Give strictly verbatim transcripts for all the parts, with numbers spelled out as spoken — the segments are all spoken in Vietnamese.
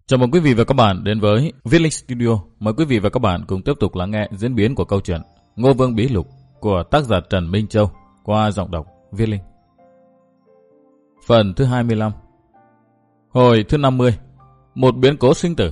Chào mừng quý vị và các bạn đến với Viết Linh Studio. Mời quý vị và các bạn cùng tiếp tục lắng nghe diễn biến của câu chuyện Ngô Vương Bí Lục của tác giả Trần Minh Châu qua giọng đọc Viết Linh. Phần thứ hai mươi lăm. Hồi thứ năm mươi. Một biến cố sinh tử.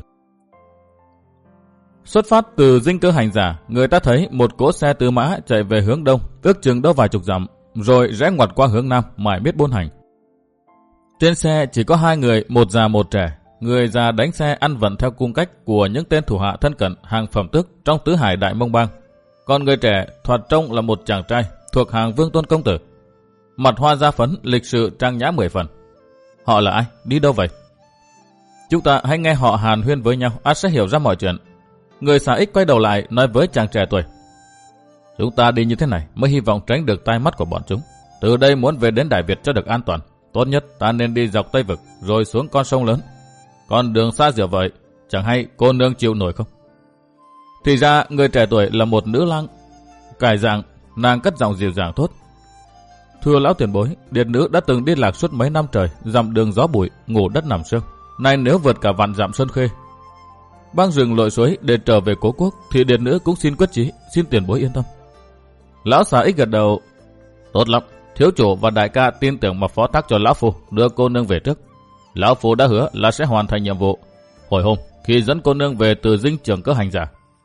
Xuất phát từ dinh cơ hành giả, người ta thấy một cỗ xe tứ mã chạy về hướng đông, ước chừng đâu vài chục dặm, rồi rẽ ngoặt qua hướng nam, mãi biết buôn hành. Trên xe chỉ có hai người, một già một trẻ. Người già đánh xe ăn vận theo cung cách của những tên thủ hạ thân cận hàng phẩm tước trong tứ hải đại mông bang. Còn người trẻ thoạt trông là một chàng trai thuộc hàng Vương Tôn công tử. Mặt hoa da phấn, lịch sự trang nhã mười phần. Họ là ai? Đi đâu vậy? Chúng ta hãy nghe họ hàn huyên với nhau, ắt sẽ hiểu ra mọi chuyện. Người xà ích quay đầu lại nói với chàng trẻ tuổi: Chúng ta đi như thế này mới hy vọng tránh được tai mắt của bọn chúng. Từ đây muốn về đến Đại Việt cho được an toàn, tốt nhất ta nên đi dọc Tây Vực rồi xuống con sông lớn. Còn đường xa dẻo vậy, chẳng hay cô nương chịu nổi không? Thì ra người trẻ tuổi là một nữ lang cải dạng, nàng cất giọng dịu dàng thốt: Thưa lão tiền bối, điệt nữ đã từng đi lạc suốt mấy năm trời, dặm đường gió bụi, ngủ đất nằm sương. Nay nếu vượt cả vạn dặm sơn khê, băng rừng lội suối để trở về cố quốc, thì điệt nữ cũng xin quyết chí, xin tiền bối yên tâm. Lão xà ích gật đầu: Tốt lắm, thiếu chủ và đại ca tin tưởng mà phó thác cho lão phu đưa cô nương về trước. Lão phu đã hứa là sẽ hoàn thành nhiệm vụ hồi hôm khi dẫn cô nương về từ dinh trưởng cơ hành giả.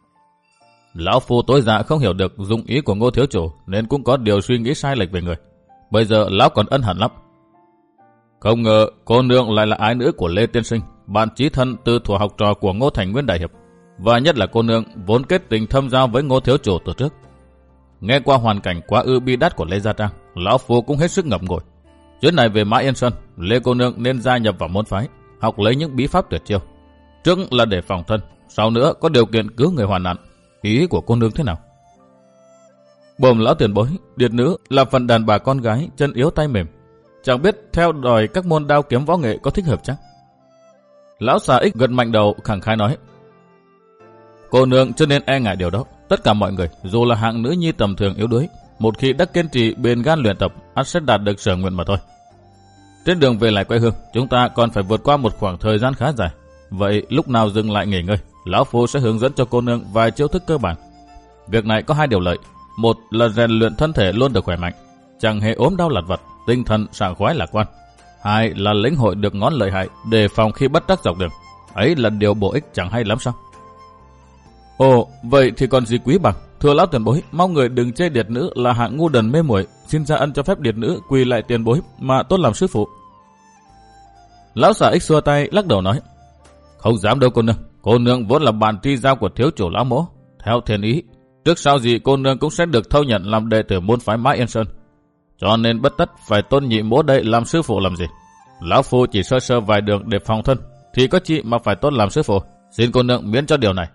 Lão phu tối dạ không hiểu được dụng ý của Ngô thiếu chủ, nên cũng có điều suy nghĩ sai lệch về người. Bây giờ lão còn ân hận lắm. Không ngờ cô nương lại là ái nữ của Lê Tiên Sinh, bạn chí thân từ thuở học trò của Ngô Thành Nguyên đại hiệp, và nhất là cô nương vốn kết tình thâm giao với Ngô thiếu chủ từ trước. Nghe qua hoàn cảnh quá ư bi đát của Lê Gia Trang, lão phu cũng hết sức ngậm ngùi. Chuyến này về Mã Yên Sơn, Lê cô nương nên gia nhập vào môn phái, học lấy những bí pháp tuyệt chiêu. Trước là để phòng thân, sau nữa có điều kiện cứu người hoàn nạn. Ý của cô nương thế nào? Bồm lão tiền bối, điệt nữ là phần đàn bà con gái chân yếu tay mềm, chẳng biết theo đòi các môn đao kiếm võ nghệ có thích hợp chắc? Lão xà ích gật mạnh đầu khẳng khái nói: Cô nương chưa nên e ngại điều đó. Tất cả mọi người, dù là hạng nữ nhi tầm thường yếu đuối, một khi đã kiên trì bền gan luyện tập, ắt sẽ đạt được sở nguyện mà thôi. Trên đường về lại quê hương, chúng ta còn phải vượt qua một khoảng thời gian khá dài. Vậy lúc nào dừng lại nghỉ ngơi, lão phu sẽ hướng dẫn cho cô nương vài chiêu thức cơ bản. Việc này có hai điều lợi: một là rèn luyện thân thể luôn được khỏe mạnh, chẳng hề ốm đau lặt vặt, tinh thần sảng khoái lạc quan. Hai là lĩnh hội được ngón lợi hại, đề phòng khi bất đắc dọc đường. Ấy là điều bổ ích chẳng hay lắm sao? Ồ, vậy thì còn gì quý bằng. Thưa lão tiền bối, mong người đừng chê điệt nữ là hạng ngu đần mê muội, xin ra ân cho phép điệt nữ quỳ lại tiền bối mà tốt làm sư phụ. Lão xà ích xua tay lắc đầu nói: Không dám đâu cô nương, cô nương vốn là bạn tri giao của thiếu chủ lão mỗ. Theo thiền ý, trước sau gì cô nương cũng sẽ được thâu nhận làm đệ tử môn phái Mã Yên Sơn, cho nên bất tất phải tôn nhị mỗ đây làm sư phụ làm gì. Lão phu chỉ sơ sơ vài đường để phòng thân, thì có chi mà phải tôn làm sư phụ. Xin cô nương miễn cho điều này.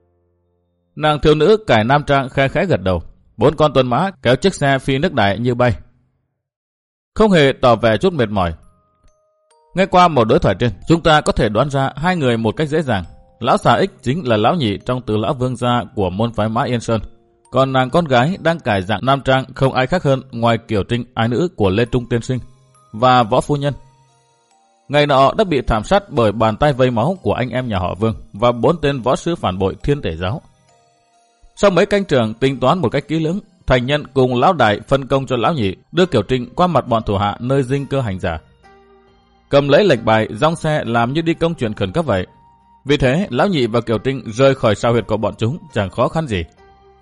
Nàng thiếu nữ cải nam trang khẽ khẽ gật đầu. Bốn con tuần mã kéo chiếc xe phi nước đại như bay, không hề tỏ vẻ chút mệt mỏi. Nghe qua một đối thoại trên, chúng ta có thể đoán ra hai người một cách dễ dàng. Lão xà ích chính là lão nhị trong tứ lão vương gia của môn phái Mã Yên Sơn, còn nàng con gái đang cải dạng nam trang không ai khác hơn ngoài Kiều Trinh, ái nữ của Lê Trung Tiên Sinh và Võ phu nhân. Ngày nọ đã bị thảm sát bởi bàn tay vây máu của anh em nhà họ Vương và bốn tên võ sư phản bội Thiên Tể giáo. Sau mấy canh trường tính toán một cách kỹ lưỡng, thành nhân cùng lão đại phân công cho lão nhị đưa Kiều Trinh qua mặt bọn thủ hạ nơi dinh cơ hành giả, cầm lấy lệnh bài dong xe làm như đi công chuyện khẩn cấp vậy. Vì thế lão nhị và Kiều Trinh rời khỏi sao huyệt của bọn chúng chẳng khó khăn gì.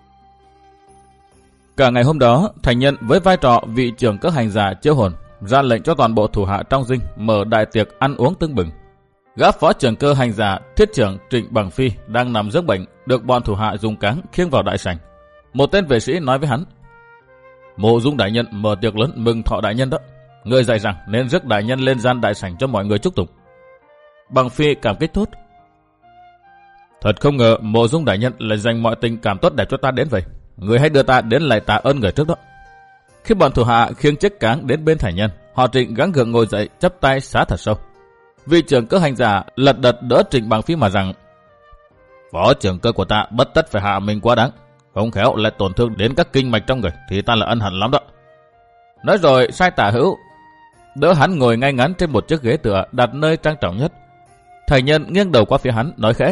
Cả ngày hôm đó, thành nhân với vai trò vị trưởng cơ hành giả chiêu hồn ra lệnh cho toàn bộ thủ hạ trong dinh mở đại tiệc ăn uống tưng bừng. Gã phó trưởng cơ hành giả thiết trưởng Trịnh Bằng Phi đang nằm dưỡng bệnh, được bọn thủ hạ dùng cáng khiêng vào đại sảnh. Một tên vệ sĩ nói với hắn: Mộ Dung đại nhân mở tiệc lớn mừng thọ đại nhân đó. Người dạy rằng nên rước đại nhân lên gian đại sảnh cho mọi người chúc tụng. Bằng Phi cảm kích thốt: Thật không ngờ Mộ Dung đại nhân lại dành mọi tình cảm tốt đẹp cho ta đến vậy. Người hãy đưa ta đến lại tạ ơn người trước đó. Khi bọn thủ hạ khiêng chiếc cáng đến bên thành nhân, họ Trịnh gắng gượng ngồi dậy chắp tay xá thật sâu. Vị trưởng cơ hành giả lật đật đỡ Trịnh Bằng Phi mà rằng: Phó trưởng cơ của ta bất tất phải hạ mình quá đáng, không khéo lại tổn thương đến các kinh mạch trong người thì ta là ân hận lắm đó. Nói rồi sai tả hữu đỡ hắn ngồi ngay ngắn trên một chiếc ghế tựa đặt nơi trang trọng nhất. Thành nhân nghiêng đầu qua phía hắn, nói khẽ.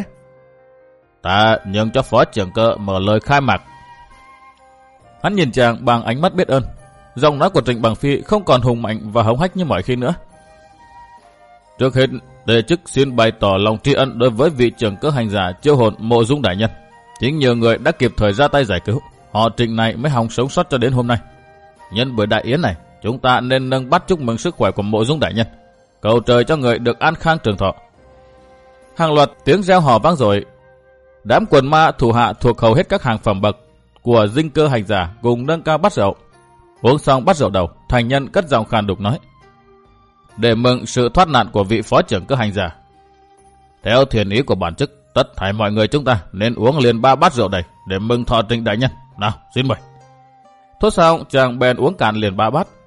Ta nhường cho phó trưởng cơ mở lời khai mạc. Hắn nhìn chàng bằng ánh mắt biết ơn. Giọng nói của Trịnh Bằng Phi không còn hùng mạnh và hống hách như mọi khi nữa. Trước hết, đề chức xin bày tỏ lòng tri ân đối với vị trưởng cơ hành giả chiêu hồn Mộ Dung đại nhân. Chính nhờ người đã kịp thời ra tay giải cứu, họ Trịnh này mới hòng sống sót cho đến hôm nay. Nhân buổi đại yến này, chúng ta nên nâng bát chúc mừng sức khỏe của Mộ Dung đại nhân, cầu trời cho người được an khang trường thọ. Hàng loạt tiếng reo hò vang dội. Đám quần ma thủ hạ thuộc hầu hết các hàng phẩm bậc của dinh cơ hành giả cùng nâng cao bát rượu. Uống xong bát rượu đầu, thành nhân cất giọng khàn đục nói. Để mừng sự thoát nạn của vị phó trưởng cơ hành giả, theo thiền ý của bản chức, tất thảy mọi người chúng ta nên uống liền ba bát rượu này để mừng thọ Trịnh đại nhân. Nào, xin mời. Thốt xong, chàng bèn uống cạn liền ba bát.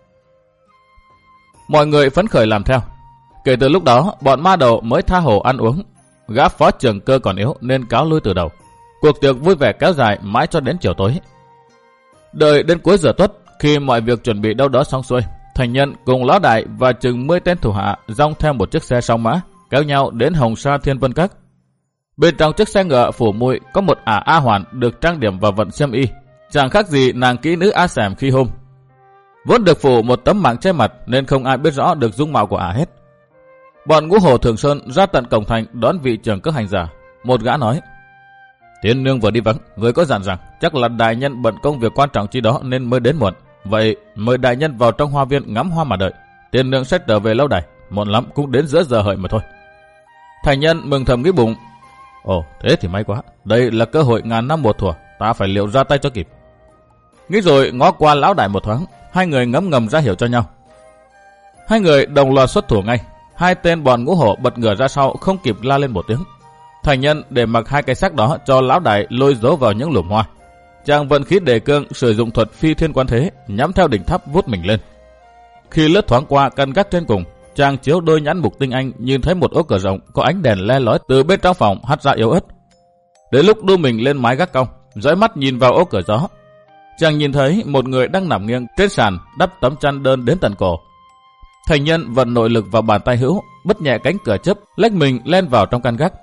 Mọi người phấn khởi làm theo. Kể từ lúc đó, bọn ma đầu mới tha hồ ăn uống. Gã phó trưởng cơ còn yếu nên cáo lui từ đầu. Cuộc tiệc vui vẻ kéo dài mãi cho đến chiều tối. Đợi đến cuối giờ tuất, khi mọi việc chuẩn bị đâu đó xong xuôi, thành nhân cùng lão đại và chừng mười tên thủ hạ dong theo một chiếc xe song mã kéo nhau đến Hồng Sa Thiên Vân Các. Bên trong chiếc xe ngựa phủ mùi có một ả A Hoàn được trang điểm và vận xiêm y, chẳng khác gì nàng kỹ nữ A Sẻm khi hôm. Vốn được phủ một tấm mảng che mặt nên không ai biết rõ được dung mạo của ả hết. Bọn ngũ hổ Thường Sơn ra tận cổng thành đón vị trưởng cơ hành giả. Một gã nói: Tiên nương vừa đi vắng, người có dặn rằng chắc là đại nhân bận công việc quan trọng chi đó nên mới đến muộn. Vậy mời đại nhân vào trong hoa viên ngắm hoa mà đợi. Tiên nương sẽ trở về lâu đài, muộn lắm cũng đến giữa giờ hợi mà thôi. Thành nhân mừng thầm nghĩ bụng: Ồ, thế thì may quá, đây là cơ hội ngàn năm một thuở, ta phải liệu ra tay cho kịp. Nghĩ rồi ngó qua lão đại một thoáng, hai người ngấm ngầm ra hiểu cho nhau. Hai người đồng loạt xuất thủ ngay. Hai tên bọn ngũ hổ bật ngửa ra sau không kịp la lên một tiếng. Thành nhân để mặc hai cái xác đó cho lão đại lôi giấu vào những lùm hoa. Chàng vận khí đề cương sử dụng thuật phi thiên quan thế, nhắm theo đỉnh tháp vút mình lên. Khi lướt thoáng qua căn gác trên cùng, chàng chiếu đôi nhãn mục tinh anh nhìn thấy một ô cửa rộng có ánh đèn le lói từ bên trong phòng hắt ra yếu ớt. Đến lúc đu mình lên mái gác cong, dõi mắt nhìn vào ô cửa gió, chàng nhìn thấy một người đang nằm nghiêng trên sàn đắp tấm chăn đơn đến tận cổ. Thành nhân vận nội lực vào bàn tay hữu, bứt nhẹ cánh cửa chớp, lách mình lên vào trong căn gác.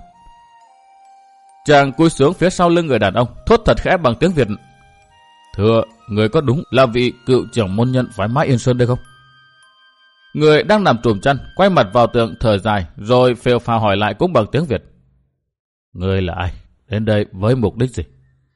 Chàng cúi xuống phía sau lưng người đàn ông, thốt thật khẽ bằng tiếng Việt: Thưa, người có đúng là vị cựu trưởng môn nhân phái Mã Yên Sơn đây không? Người đang nằm trùm chăn quay mặt vào tường thở dài, rồi phều phào hỏi lại cũng bằng tiếng Việt: Người là ai? Đến đây với mục đích gì?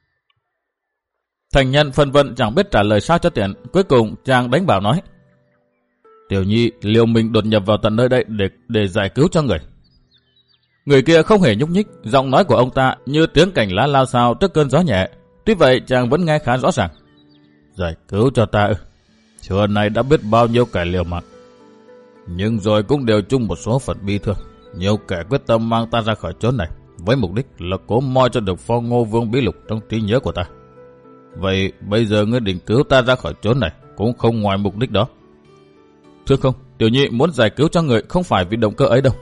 Thành nhân phân vân chẳng biết trả lời sao cho tiện. Cuối cùng chàng đánh bảo nói: Tiểu nhi liều mình đột nhập vào tận nơi đây để để giải cứu cho người. Người kia không hề nhúc nhích, giọng nói của ông ta như tiếng cảnh lá lao xao trước cơn gió nhẹ. Tuy vậy chàng vẫn nghe khá rõ ràng. Giải cứu cho ta ư? Trưa nay đã biết bao nhiêu kẻ liều mạng, nhưng rồi cũng đều chung một số phận bi thương. Nhiều kẻ quyết tâm mang ta ra khỏi chốn này với mục đích là cố moi cho được Phong Ngô Vương bí lục trong trí nhớ của ta. Vậy bây giờ ngươi định cứu ta ra khỏi chốn này cũng không ngoài mục đích đó. Thưa không, tiểu nhi muốn giải cứu cho người không phải vì động cơ ấy đâu.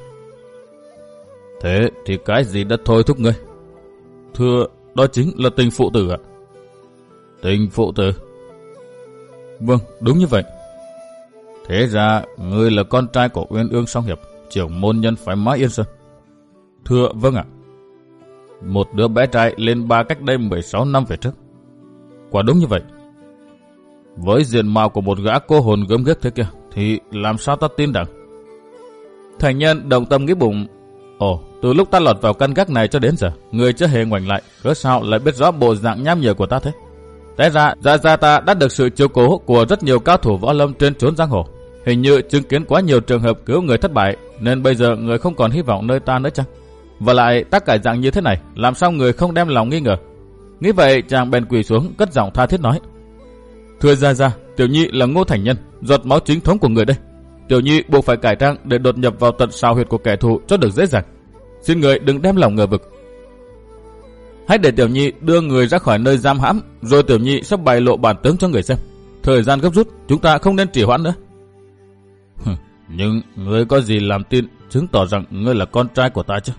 Thế thì cái gì đã thôi thúc ngươi? Thưa, đó chính là tình phụ tử ạ. Tình phụ tử? Vâng, đúng như vậy. Thế ra ngươi là con trai của Uyên Ương Song Hiệp, trưởng môn nhân phái Mã Yên Sơn. Thưa, vâng ạ. Một đứa bé trai lên ba cách đây mười sáu năm về trước. Quả đúng như vậy. Với diện mạo của một gã cô hồn gớm ghiếc thế kia thì làm sao ta tin rằng? Thành nhân đồng tâm nghĩ bụng: Ồ, từ lúc ta lọt vào căn gác này cho đến giờ, người chưa hề ngoảnh lại, cớ sao lại biết rõ bộ dạng nham nhở của ta thế? Té ra, gia gia ta đã được sự chiếu cố của rất nhiều cao thủ võ lâm trên chốn giang hồ. Hình như chứng kiến quá nhiều trường hợp cứu người thất bại, nên bây giờ người không còn hy vọng nơi ta nữa chăng? Và lại, ta cải dạng như thế này, làm sao người không đem lòng nghi ngờ? Nghĩ vậy, chàng bèn quỳ xuống, cất giọng tha thiết nói: Thưa gia gia, tiểu nhi là Ngô Thành Nhân, giọt máu chính thống của người đây. Tiểu nhi buộc phải cải trang để đột nhập vào tận sào huyệt của kẻ thù cho được dễ dàng. Xin người đừng đem lòng ngờ vực. Hãy để tiểu nhi đưa người ra khỏi nơi giam hãm, rồi tiểu nhi sẽ bày lộ bản tướng cho người xem. Thời gian gấp rút, chúng ta không nên trì hoãn nữa. Nhưng ngươi có gì làm tin chứng tỏ rằng ngươi là con trai của ta chứ?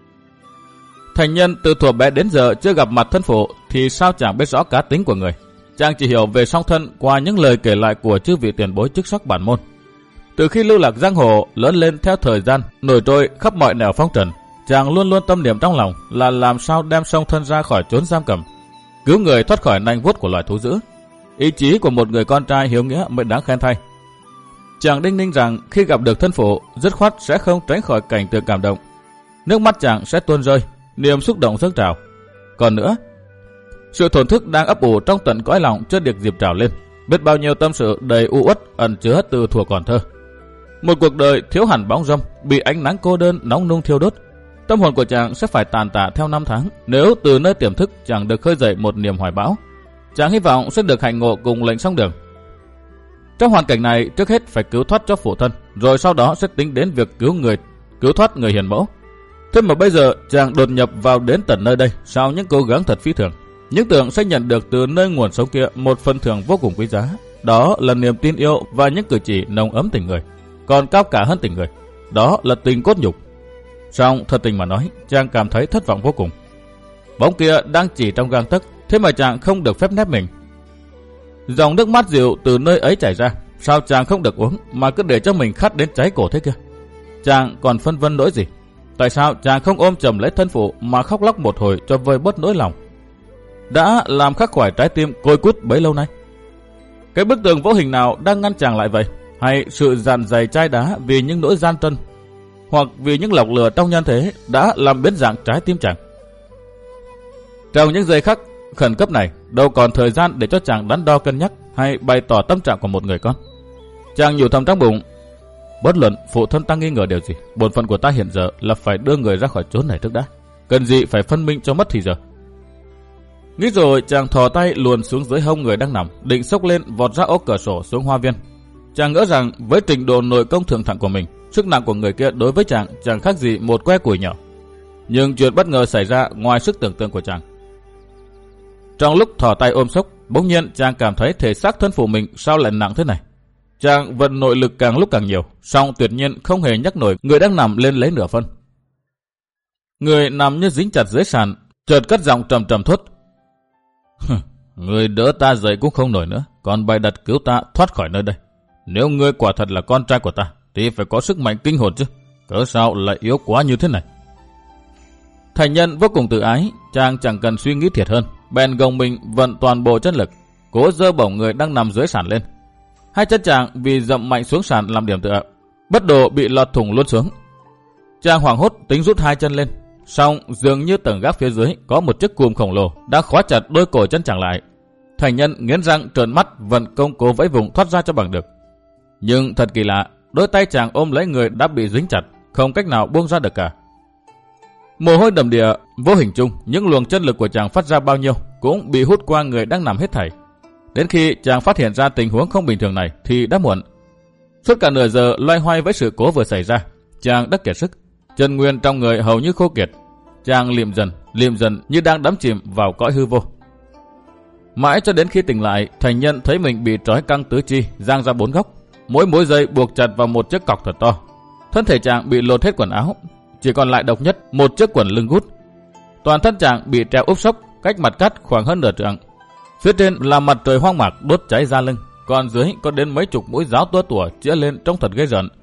Thành Nhân từ thuở bé đến giờ chưa gặp mặt thân phụ, thì sao chẳng biết rõ cá tính của người. Chàng chỉ hiểu về song thân qua những lời kể lại của chư vị tiền bối chức sắc bản môn. Từ khi lưu lạc giang hồ, lớn lên theo thời gian, nổi trôi khắp mọi nẻo phong trần, chàng luôn luôn tâm niệm trong lòng là làm sao đem song thân ra khỏi chốn giam cầm, cứu người thoát khỏi nanh vuốt của loài thú dữ. Ý chí của một người con trai hiếu nghĩa mới đáng khen thay. Chàng đinh ninh rằng khi gặp được thân phụ, dứt khoát sẽ không tránh khỏi cảnh tượng cảm động. Nước mắt chàng sẽ tuôn rơi, niềm xúc động dâng trào. Còn nữa, sự thổn thức đang ấp ủ trong tận cõi lòng chưa được dịp trào lên. Biết bao nhiêu tâm sự đầy u uất ẩn chứa từ thuở còn thơ. Một cuộc đời thiếu hẳn bóng râm, bị ánh nắng cô đơn nóng nung thiêu đốt. Tâm hồn của chàng sẽ phải tàn tạ theo năm tháng nếu từ nơi tiềm thức chàng được khơi dậy một niềm hoài bão. Chàng hy vọng sẽ được hạnh ngộ cùng lệnh song đường. Trong hoàn cảnh này, trước hết phải cứu thoát cho phụ thân, rồi sau đó sẽ tính đến việc cứu người, cứu thoát người hiền mẫu. Thế mà bây giờ chàng đột nhập vào đến tận nơi đây sau những cố gắng thật phi thường. Những tưởng sẽ nhận được từ nơi nguồn sống kia một phần thưởng vô cùng quý giá. Đó là niềm tin yêu và những cử chỉ nồng ấm tình người. Còn cao cả hơn tình người, đó là tình cốt nhục. Song thật tình mà nói, chàng cảm thấy thất vọng vô cùng. Bóng kia đang chỉ trong gang tấc, thế mà chàng không được phép nép mình. Dòng nước mắt dịu từ nơi ấy chảy ra, sao chàng không được uống mà cứ để cho mình khát đến cháy cổ thế kia? Chàng còn phân vân nỗi gì? Tại sao chàng không ôm chầm lấy thân phụ mà khóc lóc một hồi cho vơi bớt nỗi lòng đã làm khắc khoải trái tim côi cút bấy lâu nay? Cái bức tường vô hình nào đang ngăn chàng lại vậy? Hay sự dàn dày chai đá vì những nỗi gian truân, hoặc vì những lọc lửa trong nhân thế đã làm biến dạng trái tim chàng? Trong những giây khắc khẩn cấp này, đâu còn thời gian để cho chàng đắn đo cân nhắc hay bày tỏ tâm trạng của một người con. Chàng nhủ thầm trong bụng, bất luận phụ thân ta nghi ngờ điều gì, bổn phận của ta hiện giờ là phải đưa người ra khỏi chốn này trước đã, cần gì phải phân minh cho mất thì giờ. Nghĩ rồi, chàng thò tay luồn xuống dưới hông người đang nằm, định xốc lên vọt ra ô cửa sổ xuống hoa viên. Chàng ngỡ rằng với trình độ nội công thượng thặng của mình, sức nặng của người kia đối với chàng chẳng khác gì một que củi nhỏ. Nhưng chuyện bất ngờ xảy ra ngoài sức tưởng tượng của chàng. Trong lúc thò tay ôm xốc, bỗng nhiên chàng cảm thấy thể xác thân phụ mình sao lại nặng thế này. Chàng vận nội lực càng lúc càng nhiều, song tuyệt nhiên không hề nhắc nổi người đang nằm lên lấy nửa phân. Người nằm như dính chặt dưới sàn, chợt cất giọng trầm trầm thốt: người đỡ ta dậy cũng không nổi nữa, còn bày đặt cứu ta thoát khỏi nơi đây. Nếu ngươi quả thật là con trai của ta, thì phải có sức mạnh kinh hồn chứ, cớ sao lại yếu quá như thế này? Thành nhân vô cùng tự ái, chàng chẳng cần suy nghĩ thiệt hơn, bèn gồng mình vận toàn bộ chân lực, cố giơ bổng người đang nằm dưới sàn lên. Hai chân chàng vì dậm mạnh xuống sàn làm điểm tựa, bất đồ bị lọt thủng luôn xuống. Chàng hoảng hốt tính rút hai chân lên, song dường như tầng gác phía dưới có một chiếc cùm khổng lồ đã khóa chặt đôi cổ chân chàng lại. Thành nhân nghiến răng trợn mắt vận công cố vẫy vùng thoát ra cho bằng được. Nhưng thật kỳ lạ, đôi tay chàng ôm lấy người đã bị dính chặt, không cách nào buông ra được cả. Mồ hôi đầm đìa, vô hình chung những luồng chân lực của chàng phát ra bao nhiêu cũng bị hút qua người đang nằm hết thảy. Đến khi chàng phát hiện ra tình huống không bình thường này thì đã muộn. Suốt cả nửa giờ loay hoay với sự cố vừa xảy ra, chàng đã kiệt sức, chân nguyên trong người hầu như khô kiệt. Chàng liệm dần, liệm dần như đang đắm chìm vào cõi hư vô. Mãi cho đến khi tỉnh lại, thành nhân thấy mình bị trói căng tứ chi, giang ra bốn góc, mỗi mối dây buộc chặt vào một chiếc cọc thật to. Thân thể chàng bị lột hết quần áo, chỉ còn lại độc nhất một chiếc quần lưng gút. Toàn thân chàng bị treo úp sốc, cách mặt cắt khoảng hơn nửa trượng. Phía trên là mặt trời hoang mạc đốt cháy da lưng, còn dưới có đến mấy chục mũi giáo tua tủa chĩa lên trông thật ghê rợn.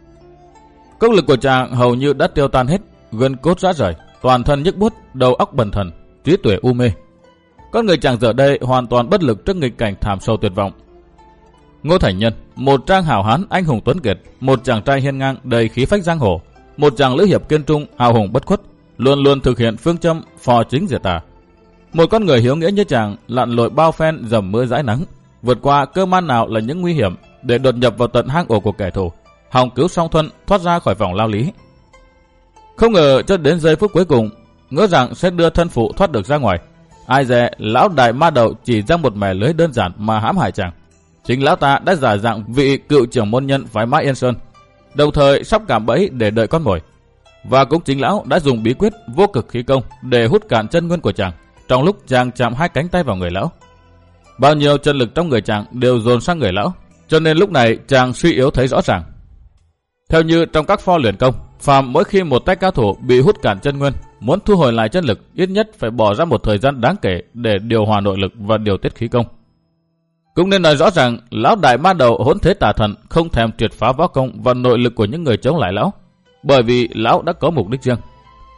Công lực của chàng hầu như đã tiêu tan hết, gân cốt rã rời, toàn thân nhức buốt, đầu óc bần thần, trí tuệ u mê. Con người chàng giờ đây hoàn toàn bất lực trước nghịch cảnh thảm sâu tuyệt vọng. Ngô Thành Nhân, một trang hảo hán anh hùng tuấn kiệt, một chàng trai hiên ngang đầy khí phách giang hồ, một chàng lữ hiệp kiên trung hào hùng bất khuất, luôn luôn thực hiện phương châm phò chính diệt tà. Một con người hiếu nghĩa như chàng lặn lội bao phen dầm mưa dãi nắng, vượt qua cơ man nào là những nguy hiểm để đột nhập vào tận hang ổ của kẻ thù, hòng cứu song thuần thoát ra khỏi vòng lao lý. Không ngờ cho đến giây phút cuối cùng, ngỡ rằng sẽ đưa thân phụ thoát được ra ngoài, ai dè lão đại ma đầu chỉ ra một mẻ lưới đơn giản mà hãm hại chàng. Chính lão ta đã giả dạng vị cựu trưởng môn nhân phái Mã Yên Sơn, đồng thời sắp cảm bẫy để đợi con mồi. Và cũng chính lão đã dùng bí quyết vô cực khí công để hút cạn chân nguyên của chàng trong lúc chàng chạm hai cánh tay vào người lão. Bao nhiêu chân lực trong người chàng đều dồn sang người lão, cho nên lúc này chàng suy yếu thấy rõ ràng. Theo như trong các pho luyện công, phàm mỗi khi một tay cao thủ bị hút cạn chân nguyên, muốn thu hồi lại chân lực ít nhất phải bỏ ra một thời gian đáng kể để điều hòa nội lực và điều tiết khí công. Cũng nên nói rõ rằng lão đại ma đầu hỗn thế tà thần không thèm triệt phá võ công và nội lực của những người chống lại lão, bởi vì lão đã có mục đích riêng.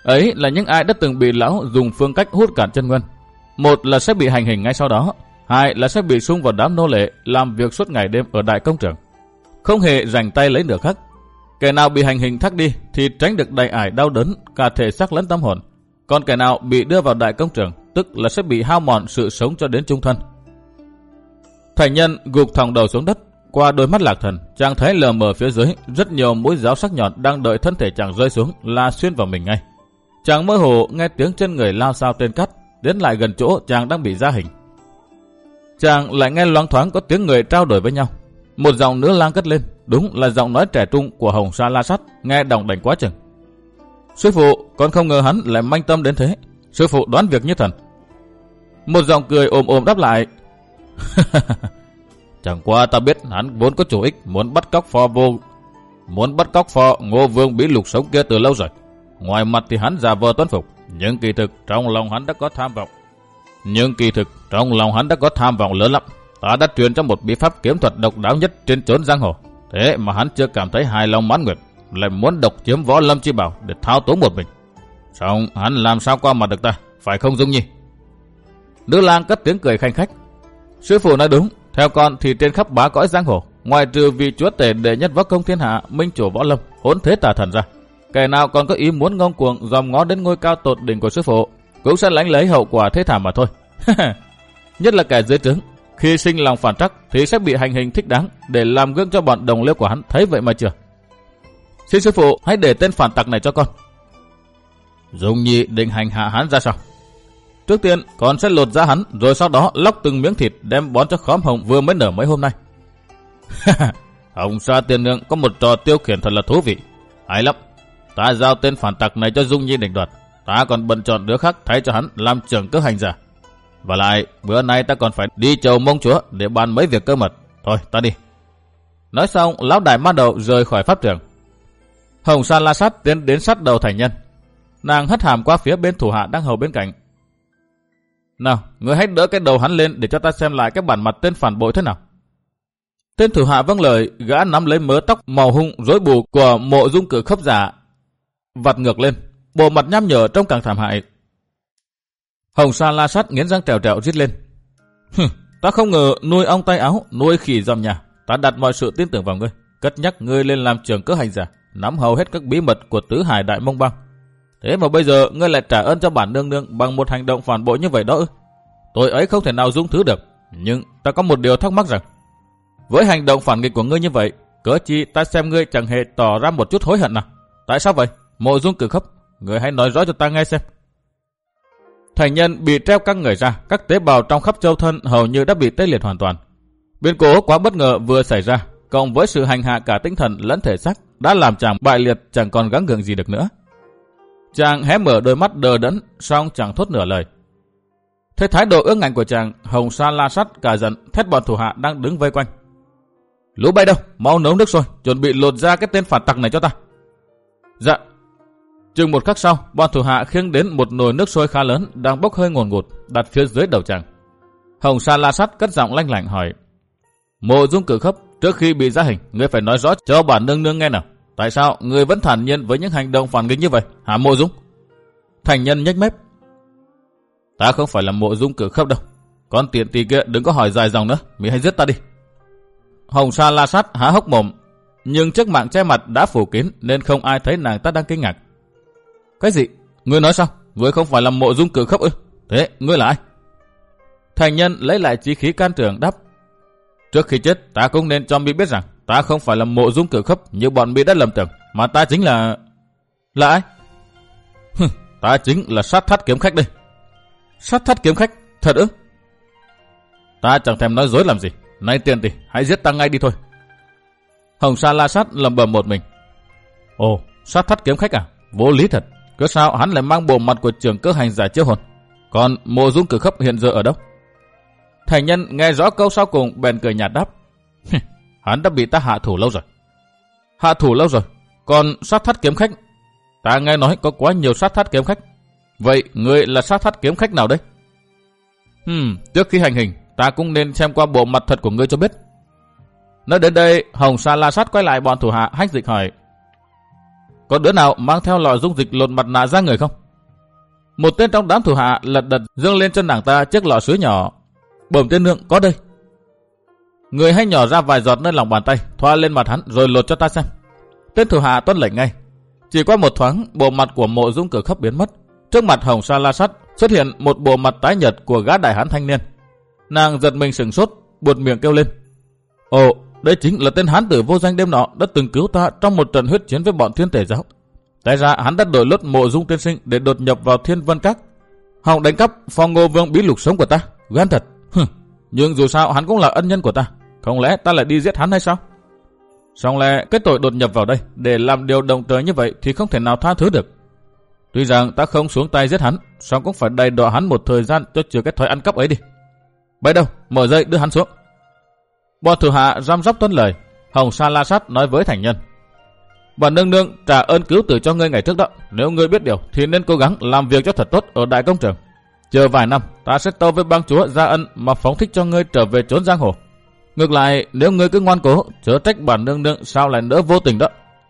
Ấy là những ai đã từng bị lão dùng phương cách hút cạn chân nguyên. Một là sẽ bị hành hình ngay sau đó, hai là sẽ bị sung vào đám nô lệ làm việc suốt ngày đêm ở đại công trường, không hề rảnh tay lấy nửa khắc. Kẻ nào bị hành hình thác đi thì tránh được đầy ải đau đớn cả thể xác lẫn tâm hồn, còn kẻ nào bị đưa vào đại công trường tức là sẽ bị hao mòn sự sống cho đến chung thân. Thành nhân gục thòng đầu xuống đất, qua đôi mắt lạc thần, chàng thấy lờ mờ phía dưới rất nhiều mũi giáo sắc nhọn đang đợi thân thể chàng rơi xuống là xuyên vào mình ngay. Chàng mơ hồ nghe tiếng chân người lao sao trên cát, đến lại gần chỗ chàng đang bị ra hình. Chàng lại nghe loáng thoáng có tiếng người trao đổi với nhau. Một giọng nữ lang cất lên, đúng là giọng nói trẻ trung của Hồng Sa La Sát, nghe đòng đành quá chừng. Sư phụ, con không ngờ hắn lại manh tâm đến thế. Sư phụ đoán việc như thần. Một giọng cười ồm ồm đáp lại. Chẳng qua ta biết hắn vốn có chủ ích muốn bắt cóc phò vô, muốn bắt cóc phò Ngô Vương Bí Lục sống kia từ lâu rồi. Ngoài mặt thì hắn giả vờ tuân phục, nhưng kỳ thực trong lòng hắn đã có tham vọng. Nhưng kỳ thực trong lòng hắn đã có tham vọng lớn lắm. Ta đã truyền cho một bí pháp kiếm thuật độc đáo nhất trên chốn giang hồ. Thế mà hắn chưa cảm thấy hài lòng mãn nguyện, lại muốn độc chiếm võ lâm chi bảo để thao túng một mình. Xong hắn làm sao qua mặt được ta, phải không Dung Nhi? Nữ lang cất tiếng cười khanh khách. Sư phụ nói đúng, theo con thì trên khắp bá cõi giang hồ, ngoài trừ vị chúa tể đệ nhất võ công thiên hạ, minh chủ võ lâm, hỗn thế tà thần ra, kẻ nào còn có ý muốn ngông cuồng dòm ngó đến ngôi cao tột đỉnh của sư phụ cũng sẽ lãnh lấy hậu quả thế thảm mà thôi. Nhất là kẻ dưới trướng, khi sinh lòng phản trắc thì sẽ bị hành hình thích đáng để làm gương cho bọn đồng liêu của hắn, thấy vậy mà chưa? Xin sư phụ hãy để tên phản tặc này cho con. Dung Nhi định hành hạ hắn ra sao? Trước tiên con sẽ lột ra hắn, rồi sau đó lóc từng miếng thịt đem bón cho khóm hồng vừa mới nở mấy hôm nay. Hồng Sa Tiên Nương có một trò tiêu khiển thật là thú vị. Hay lắm, ta giao tên phản tặc này cho Dung Nhi định đoạt, ta còn bận chọn đứa khác thay cho hắn làm trưởng cơ hành giả. Và lại bữa nay ta còn phải đi chầu Mông Chúa để bàn mấy việc cơ mật. Thôi ta đi. Nói xong lão đại ma đầu rời khỏi pháp trường. Hồng Sa La Sát tiến đến sát đầu thành nhân. Nàng hất hàm qua phía bên thủ hạ đang hầu bên cạnh. Nào, người hãy đỡ cái đầu hắn lên để cho ta xem lại cái bản mặt tên phản bội thế nào. Tên thủ hạ vâng lời, gã nắm lấy mớ tóc màu hung rối bù của Mộ Dung Cử Khốc giả, vặt ngược lên, bộ mặt nham nhở trông càng thảm hại. Hồng Sa La Sát nghiến răng trèo trèo rít lên. Ta không ngờ nuôi ong tay áo, nuôi khỉ dòm nhà. Ta đặt mọi sự tin tưởng vào ngươi, cất nhắc ngươi lên làm trưởng cơ hành giả, nắm hầu hết các bí mật của tứ hải đại Mông Bang. Thế mà bây giờ ngươi lại trả ơn cho bản nương nương bằng một hành động phản bội như vậy đó ư? Tội ấy không thể nào dung thứ được. Nhưng ta có một điều thắc mắc rằng, với hành động phản nghịch của ngươi như vậy, cớ chi ta xem ngươi chẳng hề tỏ ra một chút hối hận nào? Tại sao vậy? Mộ Dung Cử Khốc, ngươi hãy nói rõ cho ta nghe xem. Thành nhân bị treo căng người ra, các tế bào trong khắp châu thân hầu như đã bị tê liệt hoàn toàn. Biến cố quá bất ngờ vừa xảy ra, cộng với sự hành hạ cả tinh thần lẫn thể xác, đã làm chàng bại liệt, chẳng còn gắng gượng gì được nữa. Chàng hé mở đôi mắt đờ đẫn, song chẳng thốt nửa lời. Thấy thái độ ương ngạnh của chàng, Hồng Sa La Sát cả giận, thét bọn thủ hạ đang đứng vây quanh. Lũ bay đâu, mau nấu nước sôi, chuẩn bị lột ra cái tên phản tặc này cho ta. Dạ. Chừng một khắc sau, bọn thủ hạ khiêng đến một nồi nước sôi khá lớn đang bốc hơi ngùn ngụt, đặt phía dưới đầu chàng. Hồng Sa La Sát cất giọng lanh lảnh hỏi: Mộ Dung Cử Khốc, trước khi bị ra hình, ngươi phải nói rõ cho bản nương nương nghe nào. Tại sao ngươi vẫn thản nhiên với những hành động phản nghịch như vậy, hả Mộ Dung? Thành nhân nhếch mép: Ta không phải là Mộ Dung Cử Khốc đâu. Con tiện tỳ kia đừng có hỏi dài dòng nữa, mày hãy giết ta đi. Hồng Sa La Sát há hốc mồm, nhưng chiếc mạng che mặt đã phủ kín nên không ai thấy nàng ta đang kinh ngạc. Cái gì? Ngươi nói sao? Ngươi không phải là Mộ Dung Cử Khốc ư? Thế ngươi là ai? Thành nhân lấy lại chí khí can trường đáp: Trước khi chết ta cũng nên cho mi biết rằng ta không phải là Mộ Dung Cử Khốc như bọn mi đã lầm tưởng, mà ta chính là... Là ai? Ta chính là Sát Thắt Kiếm Khách đây. Sát Thắt Kiếm Khách? Thật ư? Ta chẳng thèm nói dối làm gì. Nay tiền tỷ, hãy giết ta ngay đi thôi. Hồng Sa La Sát lẩm bẩm một mình. Ồ, Sát Thắt Kiếm Khách à? Vô lý thật. Cớ sao hắn lại mang bộ mặt của trưởng cơ hành giả chiêu hồn? Còn Mộ Dung Cử Khốc hiện giờ ở đâu? Thành nhân nghe rõ câu sau cùng bèn cười nhạt đáp: Hắn đã bị ta hạ thủ lâu rồi. Hạ thủ lâu rồi? Còn Sát Thắt Kiếm Khách? Ta nghe nói có quá nhiều Sát Thắt Kiếm Khách. Vậy ngươi là Sát Thắt Kiếm Khách nào đấy? Hmm, trước khi hành hình, ta cũng nên xem qua bộ mặt thật của ngươi cho biết. Nói đến đây, Hồng Sa La Sát quay lại bọn thủ hạ hách dịch hỏi: Có đứa nào mang theo lọ dung dịch lột mặt nạ ra người không? Một tên trong đám thủ hạ lật đật dâng lên cho nàng ta chiếc lọ sứ nhỏ. Bẩm tiên nương, có đây. Người hay nhỏ ra vài giọt nơi lòng bàn tay, thoa lên mặt hắn rồi lột cho ta xem. Tên thủ hạ tuân lệnh ngay. Chỉ qua một thoáng, bộ mặt của Mộ Dung Cử Khấp biến mất. Trước mặt Hồng Sa La Sát xuất hiện một bộ mặt tái nhợt của gã đại hán thanh niên. Nàng giật mình sửng sốt, buột miệng kêu lên: Ồ, đây chính là tên hán tử vô danh đêm nọ đã từng cứu ta trong một trận huyết chiến với bọn Thiên Tể giáo. Tại ra hắn đã đổi lốt Mộ Dung tiên sinh để đột nhập vào Thiên Vân Các, hòng đánh cắp Phong Ngô Vương bí lục sống của ta. Gan thật. Hừ. Nhưng dù sao hắn cũng là ân nhân của ta, không lẽ ta lại đi giết hắn hay sao? Song lẽ cái tội đột nhập vào đây để làm điều đồng trời như vậy thì không thể nào tha thứ được. Tuy rằng ta không xuống tay giết hắn, song cũng phải đầy đọa hắn một thời gian cho chừa cái thói ăn cắp ấy đi. Bây đâu, mở dây đưa hắn xuống. Bọn thủ hạ răm rắp tuân lời. Hồng Sa La Sát nói với thành nhân: Bản nương nương trả ơn cứu tử cho ngươi ngày trước đó. Nếu ngươi biết điều thì nên cố gắng làm việc cho thật tốt ở đại công trường. Chờ vài năm ta sẽ tâu với bang chúa gia ân mà phóng thích cho ngươi trở về trốn giang hồ. Ngược lại nếu ngươi cứ ngoan cố, chớ trách bản nương nương sao lại nỡ vô tình đó.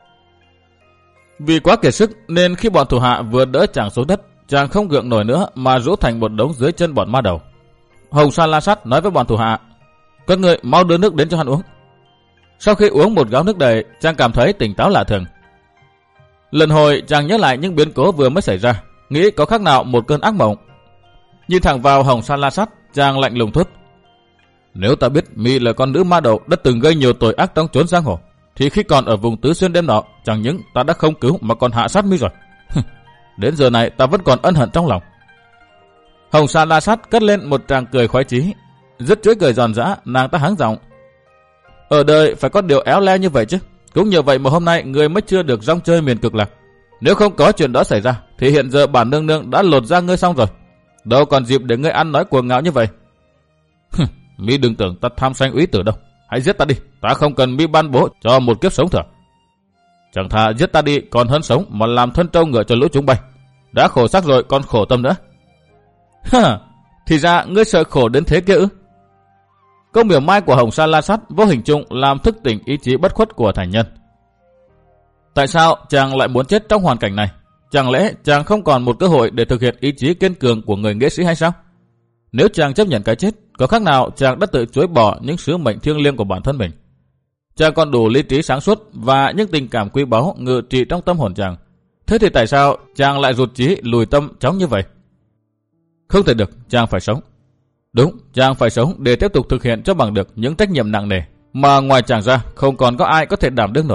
Vì quá kiệt sức nên khi bọn thủ hạ vừa đỡ chàng xuống đất, chàng không gượng nổi nữa mà rũ thành một đống dưới chân bọn ma đầu. Hồng Sa La Sát nói với bọn thủ hạ: Các ngươi mau đưa nước đến cho hắn uống. Sau khi uống một gáo nước đầy, chàng cảm thấy tỉnh táo lạ thường. Lần hồi chàng nhớ lại những biến cố vừa mới xảy ra, nghĩ có khác nào một cơn ác mộng. Nhìn thẳng vào Hồng Sa La Sát, chàng lạnh lùng thốt: Nếu ta biết mi là con nữ ma đầu đã từng gây nhiều tội ác trong chốn giang hồ, thì khi còn ở vùng Tứ Xuyên đêm nọ, chẳng những ta đã không cứu mà còn hạ sát mi rồi. Đến giờ này ta vẫn còn ân hận trong lòng. Hồng Sa La Sát cất lên một tràng cười khoái chí. Dứt chuỗi cười giòn giã, nàng ta hắng giọng: Ở đời phải có điều éo le như vậy chứ. Cũng nhờ vậy mà hôm nay người mới chưa được rong chơi miền cực lạc. Nếu không có chuyện đó xảy ra, thì hiện giờ bản nương nương đã lột ra ngươi xong rồi. Đâu còn dịp để ngươi ăn nói cuồng ngạo như vậy. Mi đừng tưởng ta tham sanh úy tử đâu. Hãy giết ta đi, ta không cần mi ban bố cho một kiếp sống thừa. Chẳng thà giết ta đi còn hơn sống mà làm thân trâu ngựa cho lũ chúng bay. Đã khổ xác rồi còn khổ tâm nữa. Ha, thì ra ngươi sợ khổ đến thế kia ư? Câu mỉa mai của Hồng Sa La Sát vô hình chung làm thức tỉnh ý chí bất khuất của thành nhân. Tại sao chàng lại muốn chết trong hoàn cảnh này? Chẳng lẽ chàng không còn một cơ hội để thực hiện ý chí kiên cường của người nghệ sĩ hay sao? Nếu chàng chấp nhận cái chết, có khác nào chàng đã tự chối bỏ những sứ mệnh thiêng liêng của bản thân mình? Chàng còn đủ lý trí sáng suốt và những tình cảm quý báu ngự trị trong tâm hồn chàng. Thế thì tại sao chàng lại rụt chí lùi tâm chóng như vậy? Không thể được, chàng phải sống. Đúng, chàng phải sống để tiếp tục thực hiện cho bằng được những trách nhiệm nặng nề mà ngoài chàng ra không còn có ai có thể đảm đương nổi.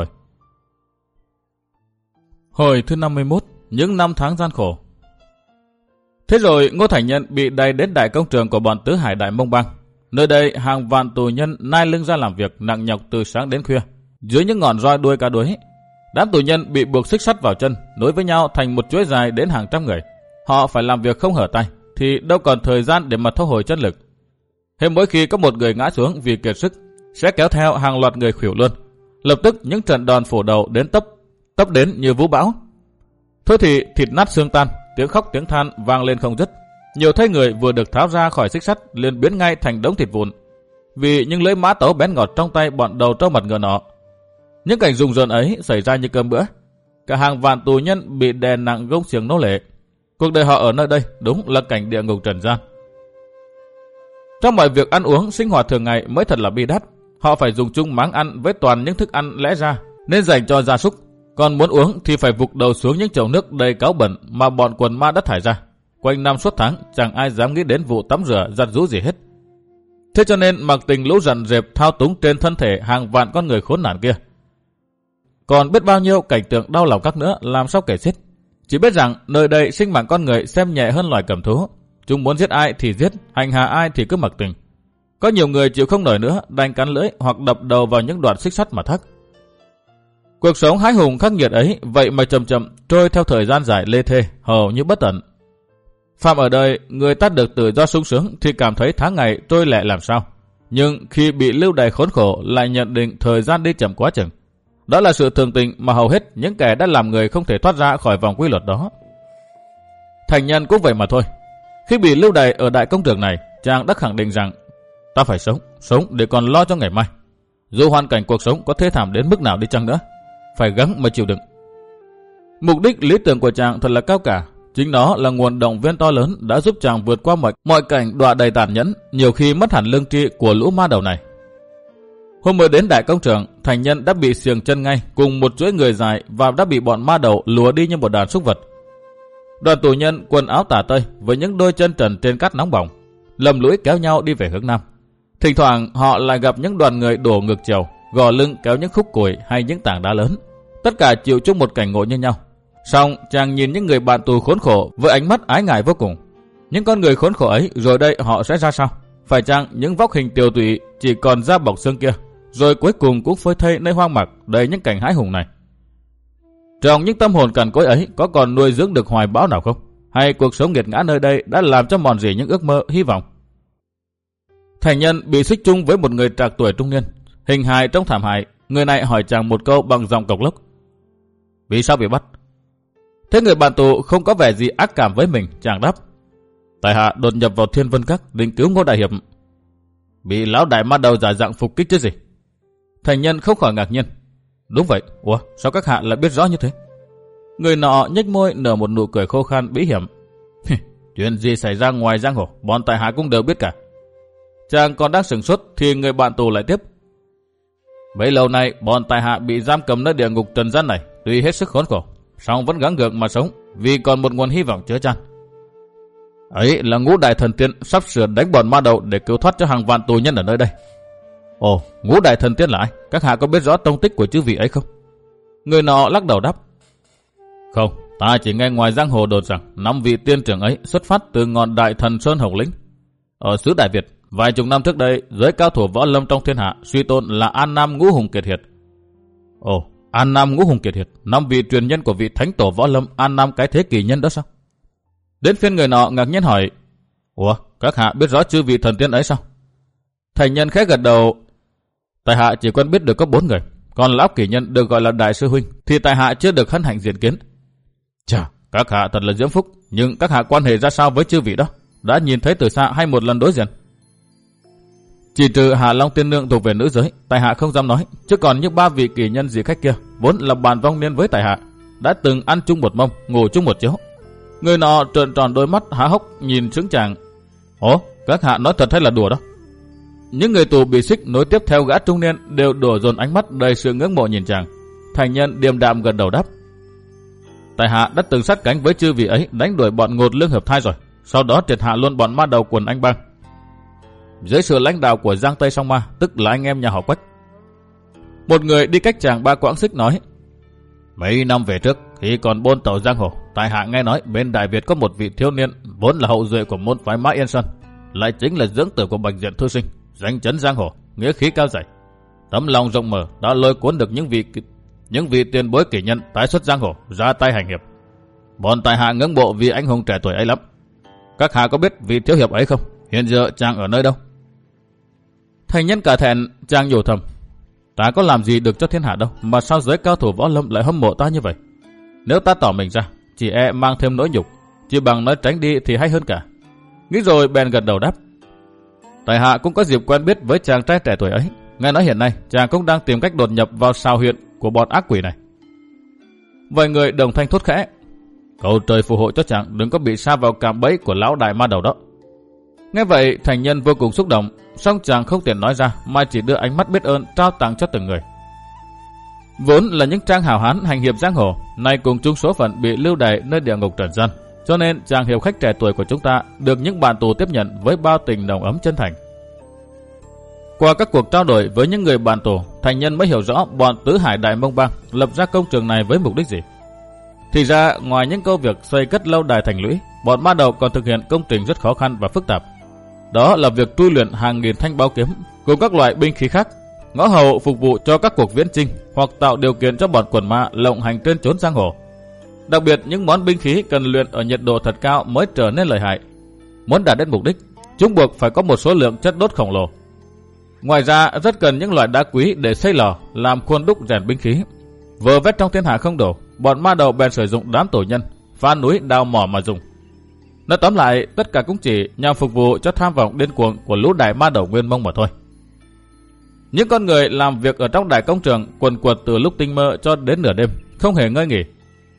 Hồi thứ năm mươi mốt, những năm tháng gian khổ. Thế rồi Ngô Thành Nhân bị đày đến đại công trường của bọn Tứ Hải Đại Mông Bang. Nơi đây hàng vạn tù nhân nai lưng ra làm việc nặng nhọc từ sáng đến khuya, dưới những ngọn roi đuôi cá đuối. Đám tù nhân bị buộc xích sắt vào chân, nối với nhau thành một chuỗi dài đến hàng trăm người. Họ phải làm việc không hở tay, thì đâu còn thời gian để mà thu hồi chân lực. Hết mỗi khi có một người ngã xuống vì kiệt sức, sẽ kéo theo hàng loạt người khuỵu luôn. Lập tức những trận đòn phủ đầu đến tấp, tấp đến như vũ bão. Thôi thì thịt nát xương tan, tiếng khóc tiếng than vang lên không dứt. Nhiều thấy người vừa được tháo ra khỏi xích sắt liền biến ngay thành đống thịt vụn, vì những lưỡi mã tấu bén ngọt trong tay bọn đầu trâu mặt ngựa nọ. Những cảnh rùng rợn ấy xảy ra như cơm bữa. Cả hàng vạn tù nhân bị đè nặng gông xiềng nô lệ. Cuộc đời họ ở nơi đây đúng là cảnh địa ngục trần gian. Trong mọi việc ăn uống sinh hoạt thường ngày mới thật là bi đát. Họ phải dùng chung máng ăn với toàn những thức ăn lẽ ra nên dành cho gia súc. Còn muốn uống thì phải vục đầu xuống những chậu nước đầy cáo bẩn mà bọn quần ma đã thải ra. Quanh năm suốt tháng chẳng ai dám nghĩ đến vụ tắm rửa giặt giũ gì hết. Thế cho nên mặc tình lũ rằn rệp thao túng trên thân thể hàng vạn con người khốn nạn kia. Còn biết bao nhiêu cảnh tượng đau lòng khác nữa làm sao kể xiết. Chỉ biết rằng nơi đây sinh mạng con người xem nhẹ hơn loài cầm thú. Chúng muốn giết ai thì giết, hành hạ ai thì cứ mặc tình. Có nhiều người chịu không nổi nữa, đành cắn lưỡi hoặc đập đầu vào những đoạn xích sắt mà thắc. Cuộc sống hái hùng khắc nghiệt ấy vậy mà chậm chậm trôi theo thời gian dài lê thê, hầu như bất tận. Phạm ở đời, người ta được tự do sung sướng thì cảm thấy tháng ngày trôi lẹ làm sao. Nhưng khi bị lưu đày khốn khổ lại nhận định thời gian đi chậm quá chừng. Đó là sự thường tình mà hầu hết những kẻ đã làm người không thể thoát ra khỏi vòng quy luật đó. Thành Nhân cũng vậy mà thôi. Khi bị lưu đày ở đại công trường này, chàng đã khẳng định rằng ta phải sống, sống để còn lo cho ngày mai. Dù hoàn cảnh cuộc sống có thê thảm đến mức nào đi chăng nữa, phải gắng mà chịu đựng. Mục đích lý tưởng của chàng thật là cao cả. Chính nó là nguồn động viên to lớn đã giúp chàng vượt qua mọi, mọi cảnh đọa đầy tàn nhẫn, nhiều khi mất hẳn lương tri của lũ ma đầu này. Hôm mới đến đại công trường, Thành Nhân đã bị xiềng chân ngay cùng một chuỗi người dài và đã bị bọn ma đầu lùa đi như một đàn súc vật. Đoàn tù nhân quần áo tả tơi với những đôi chân trần trên cát nóng bỏng, lầm lũi kéo nhau đi về hướng nam. Thỉnh thoảng họ lại gặp những đoàn người đổ ngược chiều, gò lưng kéo những khúc củi hay những tảng đá lớn. Tất cả chịu chung một cảnh ngộ như nhau. Song chàng nhìn những người bạn tù khốn khổ với ánh mắt ái ngại vô cùng. Những con người khốn khổ ấy rồi đây họ sẽ ra sao? Phải chăng những vóc hình tiều tụy chỉ còn da bọc xương kia, rồi cuối cùng cũng phơi thây nơi hoang mạc đầy những cảnh hãi hùng này? Trong những tâm hồn cằn cỗi ấy có còn nuôi dưỡng được hoài bão nào không? Hay cuộc sống nghiệt ngã nơi đây đã làm cho mòn rỉ những ước mơ, hy vọng? Thành Nhân bị xích chung với một người trạc tuổi trung niên, hình hài trông thảm hại. Người này hỏi chàng một câu bằng giọng cộc lốc: vì sao bị bắt? Thế người bạn tù không có vẻ gì ác cảm với mình, chàng đáp: tại hạ đột nhập vào Thiên Vân Các định cứu Ngô đại hiệp. Bị lão đại ma đầu giả dạng phục kích chứ gì? Thành Nhân không khỏi ngạc nhiên: đúng vậy, ủa sao các hạ lại biết rõ như thế? Người nọ nhếch môi nở một nụ cười khô khan bí hiểm: chuyện gì xảy ra ngoài giang hồ, bọn tại hạ cũng đều biết cả. Chàng còn đang sửng sốt thì người bạn tù lại tiếp: bấy lâu nay bọn tại hạ bị giam cầm nơi địa ngục trần gian này, tuy hết sức khốn khổ, song vẫn gắng gượng mà sống vì còn một nguồn hy vọng chứa chan. Ấy là Ngũ Đại Thần Tiên sắp sửa đánh bọn ma đầu để cứu thoát cho hàng vạn tù nhân ở nơi đây. Ồ, Ngũ Đại Thần Tiên là ai? Các hạ có biết rõ tông tích của chư vị ấy không? Người nọ lắc đầu đáp: không, ta chỉ nghe ngoài giang hồ đồn rằng năm vị tiên trưởng ấy xuất phát từ ngọn Đại Thần Sơn Hồng Lĩnh ở xứ Đại Việt. Vài chục năm trước đây, giới cao thủ võ lâm trong thiên hạ suy tôn là An Nam Ngũ Hùng Kiệt Hiệt. Ồ, An Nam Ngũ Hùng Kiệt Hiệt, năm vị truyền nhân của vị thánh tổ võ lâm An Nam cái thế kỳ nhân đó sao? Đến phiên người nọ ngạc nhiên hỏi: ủa, các hạ biết rõ chư vị thần tiên ấy sao? Thành Nhân khẽ gật đầu: tại hạ chỉ quen biết được có bốn người, còn lão kỳ nhân được gọi là đại sư huynh thì tại hạ chưa được hân hạnh diện kiến. Chà, các hạ thật là diễm phúc, nhưng các hạ quan hệ ra sao với chư vị đó? Đã nhìn thấy từ xa hay một lần đối diện? Chỉ trừ Hà Long tiên nương thuộc về nữ giới, tại hạ không dám nói, chứ còn như ba vị kỳ nhân dị khách kia vốn là bạn vong niên với tại hạ, đã từng ăn chung một mông, ngủ chung một chiếu. Người nọ trợn tròn đôi mắt há hốc nhìn sững chàng: ồ, các hạ nói thật hay là đùa đó? Những người tù bị xích nối tiếp theo gã trung niên đều đổ dồn ánh mắt đầy sự ngưỡng mộ nhìn chàng. Thành Nhân điềm đạm gật đầu đáp: tại hạ đã từng sát cánh với chư vị ấy đánh đuổi bọn Ngột Lương Hợp Thai rồi, sau đó triệt hạ luôn bọn ma đầu quần Anh Bang dưới sự lãnh đạo của Giang Tây Song Ma, tức là anh em nhà họ Quách. Một người đi cách chàng ba quãng xích nói: mấy năm về trước, khi còn bôn tàu giang hồ, tại hạ nghe nói bên Đại Việt có một vị thiếu niên vốn là hậu duệ của môn phái Mã Yên Sơn, lại chính là dưỡng tử của Bạch Diện Thư Sinh, danh chấn giang hồ, nghĩa khí cao dày, tấm lòng rộng mở, đã lôi cuốn được những vị những vị tiền bối kỳ nhân tái xuất giang hồ ra tay hành hiệp. Bọn tại hạ ngưỡng mộ vì anh hùng trẻ tuổi ấy lắm. Các hạ có biết vị thiếu hiệp ấy không? Hiện giờ chàng ở nơi đâu? Thành Nhân cả thẹn, chàng nhủ thầm: ta có làm gì được cho thiên hạ đâu, mà sao giới cao thủ võ lâm lại hâm mộ ta như vậy? Nếu ta tỏ mình ra, chỉ e mang thêm nỗi nhục, chỉ bằng nói tránh đi thì hay hơn cả. Nghĩ rồi bèn gật đầu đáp: tại hạ cũng có dịp quen biết với chàng trai trẻ tuổi ấy. Nghe nói hiện nay chàng cũng đang tìm cách đột nhập vào sao huyện của bọn ác quỷ này. Vài người đồng thanh thốt khẽ: cầu trời phù hộ cho chàng đừng có bị sa vào cạm bẫy của lão đại ma đầu đó. Nghe vậy, Thành Nhân vô cùng xúc động, song chàng không tiện nói ra mà chỉ đưa ánh mắt biết ơn trao tặng cho từng người. Vốn là những trang hào hán hành hiệp giang hồ, nay cùng chung số phận bị lưu đày nơi địa ngục trần gian, cho nên chàng hiệp khách trẻ tuổi của chúng ta được những bạn tù tiếp nhận với bao tình nồng ấm chân thành. Qua các cuộc trao đổi với những người bạn tù, Thành Nhân mới hiểu rõ bọn Tứ Hải Đại Mông Bang lập ra công trường này với mục đích gì. Thì ra, ngoài những công việc xây cất lâu đài thành lũy, bọn ma đầu còn thực hiện công trình rất khó khăn và phức tạp. Đó là việc tu luyện hàng nghìn thanh bao kiếm cùng các loại binh khí khác, ngõ hầu phục vụ cho các cuộc viễn chinh hoặc tạo điều kiện cho bọn quần ma lộng hành trên chốn giang hồ. Đặc biệt những món binh khí cần luyện ở nhiệt độ thật cao mới trở nên lợi hại. Muốn đạt đến mục đích, chúng buộc phải có một số lượng chất đốt khổng lồ. Ngoài ra, rất cần những loại đá quý để xây lò, làm khuôn đúc rèn binh khí. Vơ vét trong thiên hạ không đủ, bọn ma đầu bèn sử dụng đám tổ nhân phá núi đào mỏ mà dùng. Nói tóm lại, tất cả cũng chỉ nhằm phục vụ cho tham vọng điên cuồng của lũ đại ma đầu Nguyên Mông mà thôi. Những con người làm việc ở trong đại công trường quần quật từ lúc tinh mơ cho đến nửa đêm, không hề ngơi nghỉ.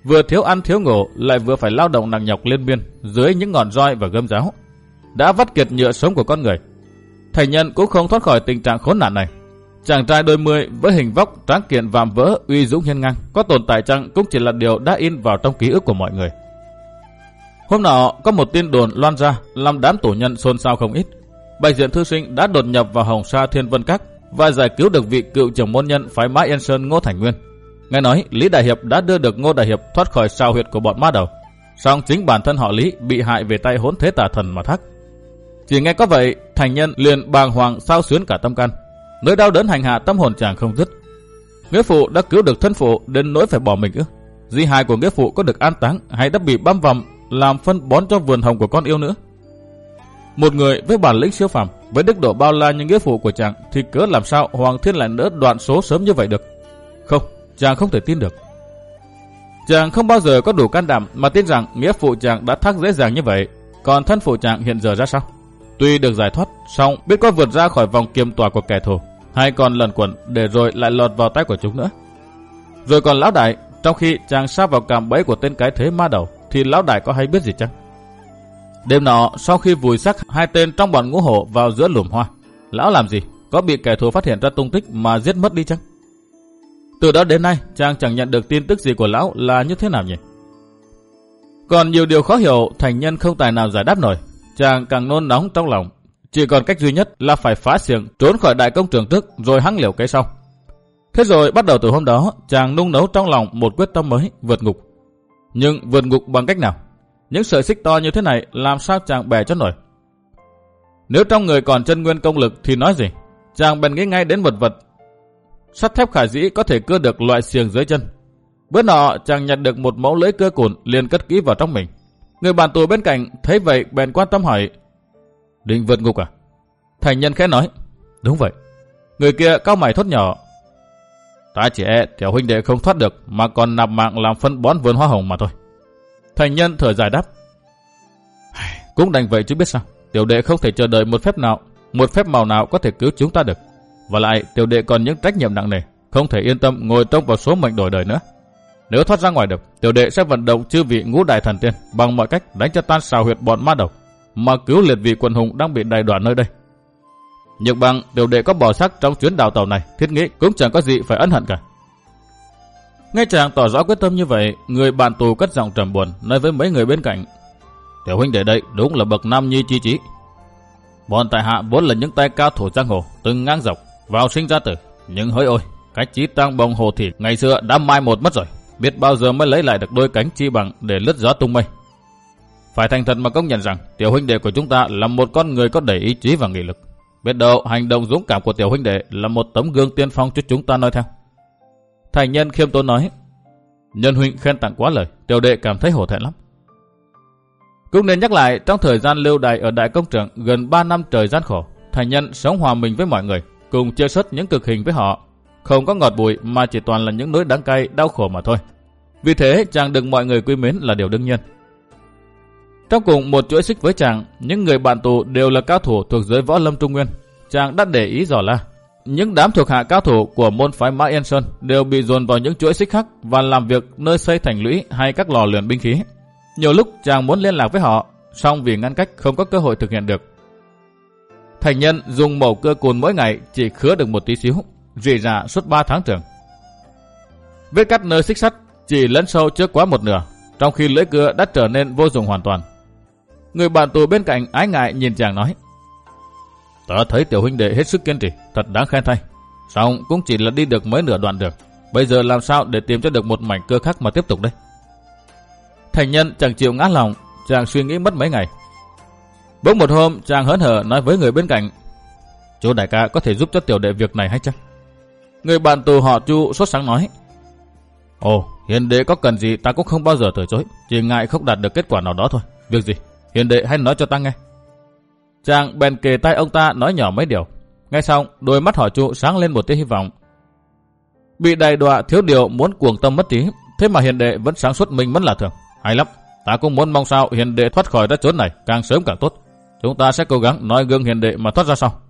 vừa thiếu ăn thiếu ngủ lại vừa phải lao động nặng nhọc liên miên dưới những ngọn roi và gươm giáo, đã vắt kiệt nhựa sống của con người. Thành Nhân cũng không thoát khỏi tình trạng khốn nạn này. Chàng trai đôi mươi với hình vóc tráng kiện vạm vỡ, uy dũng hiên ngang, có tồn tại chăng cũng chỉ là điều đã in vào trong ký ức của mọi người. Hôm nọ có một tin đồn loan ra làm đám tù nhân xôn xao không ít. Bạch Diện thư sinh đã đột nhập vào Hồng Sa Thiên Vân Các và giải cứu được vị cựu trưởng môn nhân phái Mã Yên Sơn Ngô Thành Nguyên. Nghe nói Lý Đại Hiệp đã đưa được Ngô Đại Hiệp thoát khỏi sao huyệt của bọn ma đầu, song chính bản thân họ Lý bị hại về tay hỗn thế tà thần mà thắc. Chỉ nghe có vậy, Thành Nhân liền bàng hoàng xao xuyến cả tâm can, nỗi đau đớn hành hạ tâm hồn chàng không dứt. Nghĩa phụ đã cứu được thân phụ đến nỗi phải bỏ mình ư? Di hài của nghĩa phụ có được an táng hay đã bị băm vằm làm phân bón cho vườn hồng của con yêu nữa? Một người với bản lĩnh siêu phàm, với đức độ bao la như nghĩa phụ của chàng, thì cớ làm sao Hoàng Thiên lại nỡ đoạn số sớm như vậy được? Không, chàng không thể tin được. Chàng không bao giờ có đủ can đảm mà tin rằng nghĩa phụ chàng đã thác dễ dàng như vậy. Còn thân phụ chàng hiện giờ ra sao? Tuy được giải thoát, song biết có vượt ra khỏi vòng kiềm tỏa của kẻ thù, hay còn lẩn quẩn để rồi lại lọt vào tay của chúng nữa. Rồi còn lão đại, trong khi chàng sa vào cạm bẫy của tên cái thế ma đầu, thì lão đại có hay biết gì chăng? Đêm nọ, sau khi vùi xác hai tên trong bọn ngũ hổ vào giữa lùm hoa, lão làm gì? Có bị kẻ thù phát hiện ra tung tích mà giết mất đi chăng? Từ đó đến nay, chàng chẳng nhận được tin tức gì của lão là như thế nào nhỉ? Còn nhiều điều khó hiểu, Thành Nhân không tài nào giải đáp nổi. Chàng càng nôn nóng trong lòng, chỉ còn cách duy nhất là phải phá xiềng trốn khỏi đại công trường trước rồi hăng liều cái sau. Thế rồi bắt đầu từ hôm đó, chàng nung nấu trong lòng một quyết tâm mới, vượt ngục. Nhưng vượt ngục bằng cách nào? Những sợi xích to như thế này làm sao chàng bè cho nổi? Nếu trong người còn chân nguyên công lực thì nói gì? Chàng bèn nghĩ ngay đến một vật sắt thép khả dĩ có thể cưa được loại xiềng dưới chân. Bữa nọ chàng nhặt được một mẫu lưỡi cưa cùn liền cất kỹ vào trong mình. Người bạn tù bên cạnh thấy vậy bèn quan tâm hỏi: định vượt ngục à? Thành Nhân khẽ nói: đúng vậy. Người kia cau mày thốt nhỏ: ta chỉ e tiểu huynh đệ không thoát được mà còn nạp mạng làm phân bón vườn hoa hồng mà thôi. Thành Nhân thở dài đáp: cũng đành vậy chứ biết sao. Tiểu đệ không thể chờ đợi một phép nào, một phép màu nào có thể cứu chúng ta được. Và lại tiểu đệ còn những trách nhiệm nặng nề, không thể yên tâm ngồi trông vào số mệnh đổi đời nữa. Nếu thoát ra ngoài được, tiểu đệ sẽ vận động chư vị ngũ đại thần tiên bằng mọi cách đánh cho tan xào huyệt bọn ma đầu, mà cứu liệt vị quần hùng đang bị đày đoạn nơi đây. Nhược bằng tiểu đệ có bỏ xác trong chuyến đào tàu này, thiết nghĩ cũng chẳng có gì phải ân hận cả. Nghe chàng tỏ rõ quyết tâm như vậy, người bạn tù cất giọng trầm buồn nói với mấy người bên cạnh: tiểu huynh đệ đây đúng là bậc nam nhi chi trí. Bọn tại hạ vốn là những tay cao thủ giang hồ từng ngang dọc vào sinh ra tử, nhưng hỡi ôi, cái chí tăng bồng hồ thì ngày xưa đã mai một mất rồi, biết bao giờ mới lấy lại được đôi cánh chi bằng để lướt gió tung mây. Phải thành thật mà công nhận rằng tiểu huynh đệ của chúng ta là một con người có đầy ý chí và nghị lực. Biết đâu hành động dũng cảm của tiểu huynh đệ là một tấm gương tiên phong cho chúng ta noi theo. Thành Nhân khiêm tốn nói: nhân huynh khen tặng quá lời, tiểu đệ cảm thấy hổ thẹn lắm. Cũng nên nhắc lại, trong thời gian lưu đày ở đại công trường gần ba năm trời gian khổ, Thành Nhân sống hòa mình với mọi người, cùng chia sớt những cực hình với họ, không có ngọt bùi mà chỉ toàn là những nỗi đắng cay đau khổ mà thôi. Vì thế chàng được mọi người quý mến là điều đương nhiên. Trong cùng một chuỗi xích với chàng, những người bạn tù đều là cao thủ thuộc giới võ lâm Trung Nguyên. Chàng đã để ý dò la, những đám thuộc hạ cao thủ của môn phái Mã Yên Sơn đều bị dồn vào những chuỗi xích khác và làm việc nơi xây thành lũy hay các lò luyện binh khí. Nhiều lúc chàng muốn liên lạc với họ, song vì ngăn cách không có cơ hội thực hiện được. Thành Nhân dùng mẩu cưa cùn mỗi ngày chỉ khứa được một tí xíu, rỉ rả suốt ba tháng trường. Vết cắt nơi xích sắt chỉ lấn sâu chưa quá một nửa, trong khi lưỡi cưa đã trở nên vô dụng hoàn toàn. Người bạn tù bên cạnh ái ngại nhìn chàng nói: ta thấy tiểu huynh đệ hết sức kiên trì, thật đáng khen thay. Song cũng chỉ là đi được mấy nửa đoạn đường, bây giờ làm sao để tìm cho được một mảnh cưa khác mà tiếp tục đây? Thành Nhân chẳng chịu ngã lòng, chàng suy nghĩ mất mấy ngày. Bỗng một hôm chàng hớn hở nói với người bên cạnh: chú đại ca có thể giúp cho tiểu đệ việc này hay chăng? Người bạn tù họ Chu sốt sáng nói: ồ, hiền đệ có cần gì ta cũng không bao giờ từ chối, chỉ ngại không đạt được kết quả nào đó thôi. Việc gì? Hiền đệ hãy nói cho ta nghe. Chàng bèn kề tai ông ta nói nhỏ mấy điều. Nghe xong, đôi mắt họ Chu sáng lên một tia hy vọng. Bị đày đọa thiếu điều muốn cuồng tâm mất trí, thế mà hiền đệ vẫn sáng suốt minh mẫn là thường. Hay lắm, ta cũng muốn mong sao hiền đệ thoát khỏi ra chốn này càng sớm càng tốt. Chúng ta sẽ cố gắng nói gương hiền đệ mà thoát ra sau.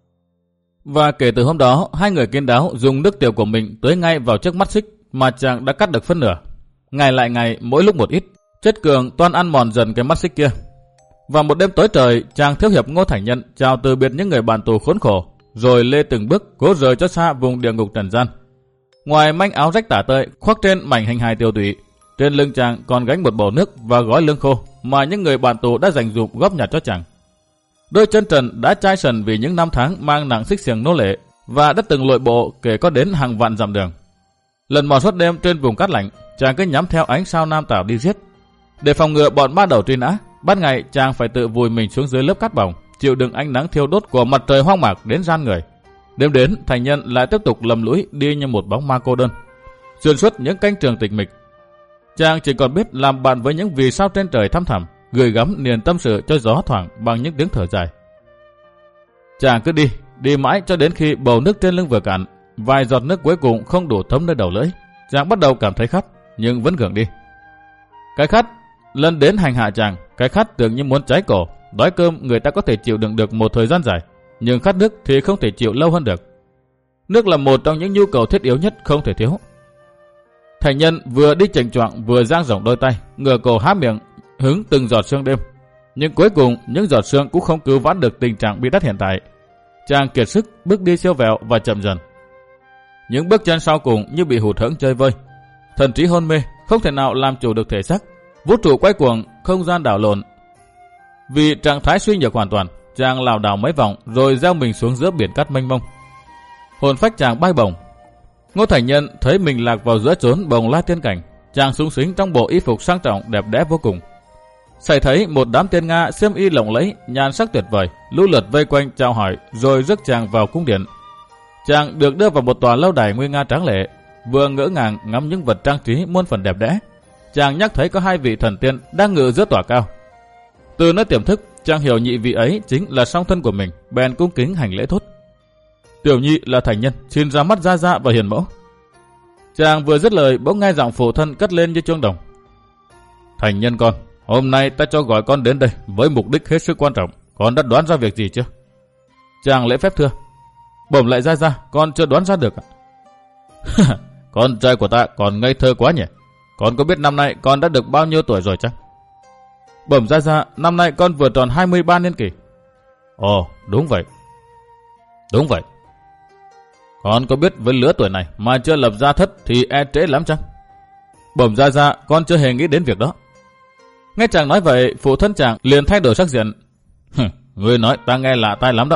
Và kể từ hôm đó, hai người kiên đáo dùng nước tiểu của mình tưới ngay vào chiếc mắt xích mà chàng đã cắt được phân nửa. Ngày lại ngày, mỗi lúc một ít, chất cường toan ăn mòn dần cái mắt xích kia. Và một đêm tối trời, chàng thiếu hiệp Ngô Thành Nhân chào từ biệt những người bạn tù khốn khổ, rồi lê từng bước cố rời cho xa vùng địa ngục trần gian. Ngoài manh áo rách tả tơi khoác trên mảnh hình hài tiêu tụy, trên lưng chàng còn gánh một bầu nước và gói lương khô mà những người bạn tù đã dành dụm góp nhặt cho chàng. Đôi chân trần đã chai sần vì những năm tháng mang nặng xích xiềng nô lệ và đã từng lội bộ kể có đến hàng vạn dặm đường. Lần mò suốt đêm trên vùng cát lạnh, chàng cứ nhắm theo ánh sao nam tảo đi giết. Để phòng ngừa bọn ma đầu truy nã, ban ngày chàng phải tự vùi mình xuống dưới lớp cát bỏng, chịu đựng ánh nắng thiêu đốt của mặt trời hoang mạc đến gian người. Đêm đến, Thành Nhân lại tiếp tục lầm lũi đi như một bóng ma cô đơn, xuyên suốt những cánh trường tịch mịch. Chàng chỉ còn biết làm bạn với những vì sao trên trời thăm thẳm, gửi gắm niềm tâm sự cho gió thoảng bằng những tiếng thở dài. Chàng cứ đi, đi mãi cho đến khi bầu nước trên lưng vừa cạn, vài giọt nước cuối cùng không đủ thấm nơi đầu lưỡi, chàng bắt đầu cảm thấy khát, nhưng vẫn gượng đi. Cái khát lần đến hành hạ chàng, cái khát tưởng như muốn cháy cổ. Đói cơm người ta có thể chịu đựng được một thời gian dài, nhưng khát nước thì không thể chịu lâu hơn được. Nước là một trong những nhu cầu thiết yếu nhất không thể thiếu. Thành Nhân vừa đi chành choạng vừa dang rộng đôi tay, ngửa cổ há miệng hứng từng giọt sương đêm, nhưng cuối cùng những giọt sương cũng không cứu vãn được tình trạng bị đắt hiện tại. Chàng kiệt sức bước đi siêu vẹo và chậm dần. Những bước chân sau cùng như bị hụt hẫng chơi vơi, thần trí hôn mê, không thể nào làm chủ được thể xác. Vũ trụ quay cuồng, không gian đảo lộn. Vì trạng thái suy nhược hoàn toàn, chàng lảo đảo mấy vòng rồi gieo mình xuống giữa biển cát mênh mông. Hồn phách chàng bay bổng. Ngô Thành Nhân thấy mình lạc vào giữa chốn bồng lai tiên cảnh. Chàng súng xính trong bộ y phục sang trọng đẹp đẽ vô cùng. Xảy thấy một đám tiên Nga xiêm y lộng lẫy, nhan sắc tuyệt vời, lũ lượt vây quanh chào hỏi rồi rước chàng vào cung điện. Chàng được đưa vào một tòa lâu đài nguy nga tráng lệ, vừa ngỡ ngàng ngắm những vật trang trí muôn phần đẹp đẽ. Chàng nhắc thấy có hai vị thần tiên đang ngự giữa tòa cao. Từ nơi tiềm thức, chàng hiểu nhị vị ấy chính là song thân của mình, bèn cung kính hành lễ thốt: Tiểu nhị là Thành Nhân, xin ra mắt gia gia và hiền mẫu. Chàng vừa dứt lời, bỗng nghe giọng phụ thân cất lên như chuông đồng: Thành Nhân con, hôm nay ta cho gọi con đến đây với mục đích hết sức quan trọng. Con đã đoán ra việc gì chưa? Chàng lễ phép thưa: Bẩm lại gia gia, con chưa đoán ra được ạ. Con trai của ta còn ngây thơ quá nhỉ. Con có biết năm nay con đã được bao nhiêu tuổi rồi chăng? Bẩm gia gia, năm nay con vừa tròn hai mươi ba niên kỷ. Ồ, đúng vậy. Đúng vậy. Con có biết với lứa tuổi này mà chưa lập gia thất thì e trễ lắm chăng? Bẩm gia gia, con chưa hề nghĩ đến việc đó. Nghe chàng nói vậy, phụ thân chàng liền thay đổi sắc diện. Ngươi nói ta nghe lạ tai lắm đó.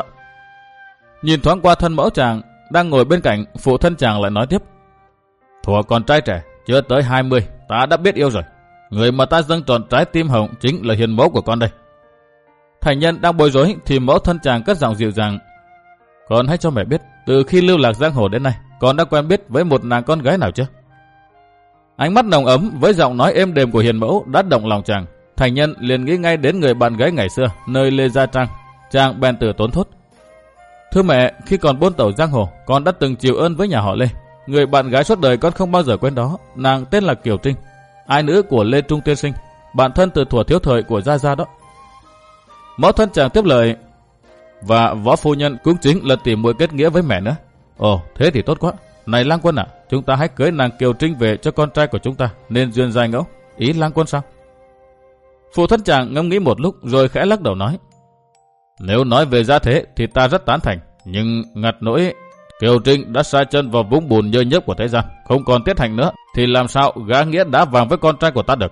Nhìn thoáng qua thân mẫu chàng đang ngồi bên cạnh, phụ thân chàng lại nói tiếp: Thuở con trai trẻ, chưa tới hai mươi, ta đã biết yêu rồi. Người mà ta dâng trọn trái tim hồng chính là hiền mẫu của con đây. Thành Nhân đang bối rối thì mẫu thân chàng cất giọng dịu dàng: Con hãy cho mẹ biết, từ khi lưu lạc giang hồ đến nay, con đã quen biết với một nàng con gái nào chưa? Ánh mắt nồng ấm với giọng nói êm đềm của hiền mẫu đã động lòng chàng. Thành Nhân liền nghĩ ngay đến người bạn gái ngày xưa nơi Lê Gia Trang. Chàng bèn từ tốn thốt: Thưa mẹ, khi còn buôn tẩu giang hồ, con đã từng chịu ơn với nhà họ Lê. Người bạn gái suốt đời con không bao giờ quên đó, nàng tên là Kiều Trinh, ai nữ của Lê Trung tiên sinh, bạn thân từ thuở thiếu thời của gia gia đó. Mẫu thân chàng tiếp lời: Và võ phu nhân cũng chính là tỉ muội kết nghĩa với mẹ nữa. Ồ, thế thì tốt quá. Này lang quân à, chúng ta hãy cưới nàng Kiều Trinh về cho con trai của chúng ta, nên duyên dài ngẫu. Ý lang quân sao? Phụ thân chàng ngẫm nghĩ một lúc rồi khẽ lắc đầu nói: Nếu nói về gia thế thì ta rất tán thành, nhưng ngặt nỗi Kiều Trinh đã sa chân vào vũng bùn nhơ nhớp của thế gian, không còn tiết hành nữa, thì làm sao gã nghĩa đá vàng với con trai của ta được?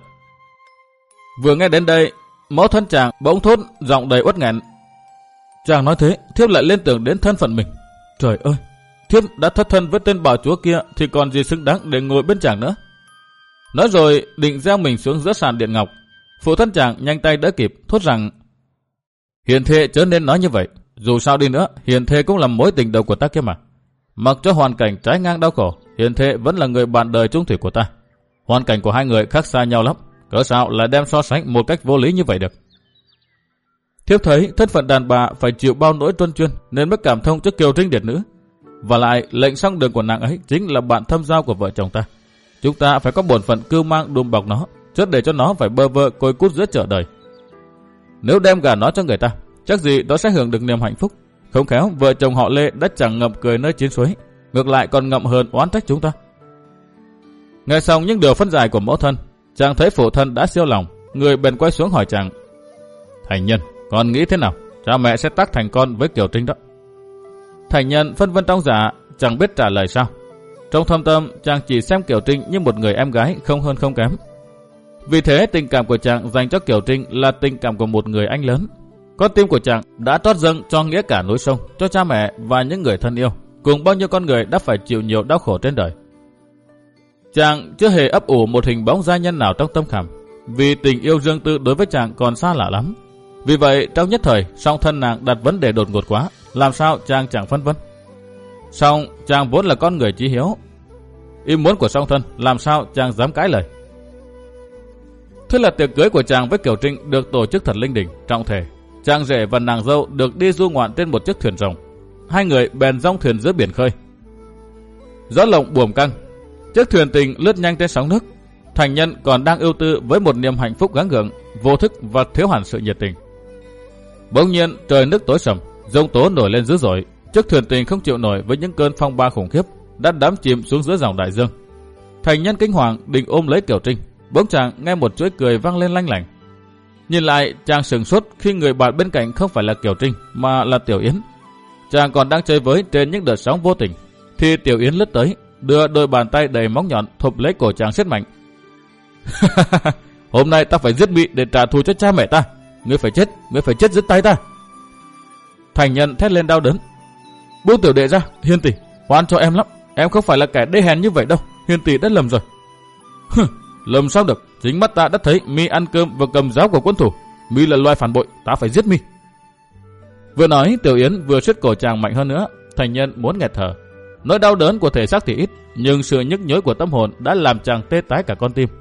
Vừa nghe đến đây, mẫu thân chàng bỗng thốt giọng đầy uất nghẹn: Chàng nói thế, thiếp lại liên tưởng đến thân phận mình. Trời ơi, thiếp đã thất thân với tên bảo chúa kia thì còn gì xứng đáng để ngồi bên chàng nữa. Nói rồi định gieo mình xuống giữa sàn điện ngọc. Phụ thân chàng nhanh tay đỡ kịp, thốt rằng: Hiền thê chớ nên nói như vậy. Dù sao đi nữa, hiền thê cũng là mối tình đầu của ta kia mà. Mặc cho hoàn cảnh trái ngang đau khổ, hiền thê vẫn là người bạn đời trung thủy của ta. Hoàn cảnh của hai người khác xa nhau lắm, cớ sao lại đem so sánh một cách vô lý như vậy được? Thiếp thấy thân phận đàn bà phải chịu bao nỗi truân chuyên nên mới cảm thông cho Kiều Trinh điệt nữ. Và lại lệnh song đường của nàng ấy chính là bạn thâm giao của vợ chồng ta. Chúng ta phải có bổn phận cưu mang đùm bọc nó, chứ để cho nó phải bơ vơ côi cút giữa chợ đời. Nếu đem gả nó cho người ta, chắc gì nó sẽ hưởng được niềm hạnh phúc. Không khéo vợ chồng họ Lê đã chẳng ngậm cười nơi chiến suối, ngược lại còn ngậm hờn oán trách chúng ta. Nghe xong những điều phân giải của mẫu thân, chàng thấy phụ thân đã siêu lòng, người bèn quay xuống hỏi chàng: Thành Nhân, con nghĩ thế nào? Cha mẹ sẽ tác thành con với Kiều Trinh đó. Thành Nhân phân vân trong dạ, chẳng biết trả lời sao. Trong thâm tâm, chàng chỉ xem Kiều Trinh như một người em gái không hơn không kém. Vì thế tình cảm của chàng dành cho Kiều Trinh là tình cảm của một người anh lớn. Con tim của chàng đã trót dâng cho nghĩa cả núi sông, cho cha mẹ và những người thân yêu, cùng bao nhiêu con người đã phải chịu nhiều đau khổ trên đời. Chàng chưa hề ấp ủ một hình bóng gia nhân nào trong tâm khảm, vì tình yêu riêng tư đối với chàng còn xa lạ lắm. Vì vậy trong nhất thời, song thân nàng đặt vấn đề đột ngột quá, làm sao chàng chẳng phân vân. Song chàng vốn là con người chí hiếu, ý muốn của song thân làm sao chàng dám cãi lời. Thế là tiệc cưới của chàng với Kiều Trinh được tổ chức thật linh đình, trọng thể. Chàng rể và nàng dâu được đi du ngoạn trên một chiếc thuyền rồng. Hai người bèn dong thuyền giữa biển khơi. Gió lộng buồm căng, chiếc thuyền tình lướt nhanh trên sóng nước. Thành Nhân còn đang ưu tư với một niềm hạnh phúc gắng gượng, vô thức và thiếu hẳn sự nhiệt tình. Bỗng nhiên trời nước tối sầm, giông tố nổi lên dữ dội. Chiếc thuyền tình không chịu nổi với những cơn phong ba khủng khiếp, đã đắm chìm xuống giữa dòng đại dương. Thành Nhân kinh hoàng định ôm lấy Kiều Trinh, bỗng chàng nghe một chuỗi cười vang lên lanh lảnh. Nhìn lại, chàng sửng sốt khi người bạn bên cạnh không phải là Kiều Trinh mà là Tiểu Yến. Chàng còn đang chơi với trên những đợt sóng vô tình, thì Tiểu Yến lướt tới, đưa đôi bàn tay đầy móng nhọn thụp lấy cổ chàng siết mạnh. Hôm nay ta phải giết Mỹ để trả thù cho cha mẹ ta. Ngươi phải chết, ngươi phải chết dưới tay ta. Thành Nhân thét lên đau đớn. Buông Tiểu đệ ra, Hiền tỷ, oan cho em lắm. Em không phải là kẻ đê hèn như vậy đâu. Hiền tỷ đã lầm rồi. Lầm sao được? Chính mắt ta đã thấy Mi ăn cơm và cầm giáo của quân thủ. Mi là loài phản bội, ta phải giết Mi. Vừa nói, Tiểu Yến vừa siết cổ chàng mạnh hơn nữa. Thành Nhân muốn nghẹt thở. Nỗi đau đớn của thể xác thì ít, nhưng sự nhức nhối của tâm hồn đã làm chàng tê tái cả con tim.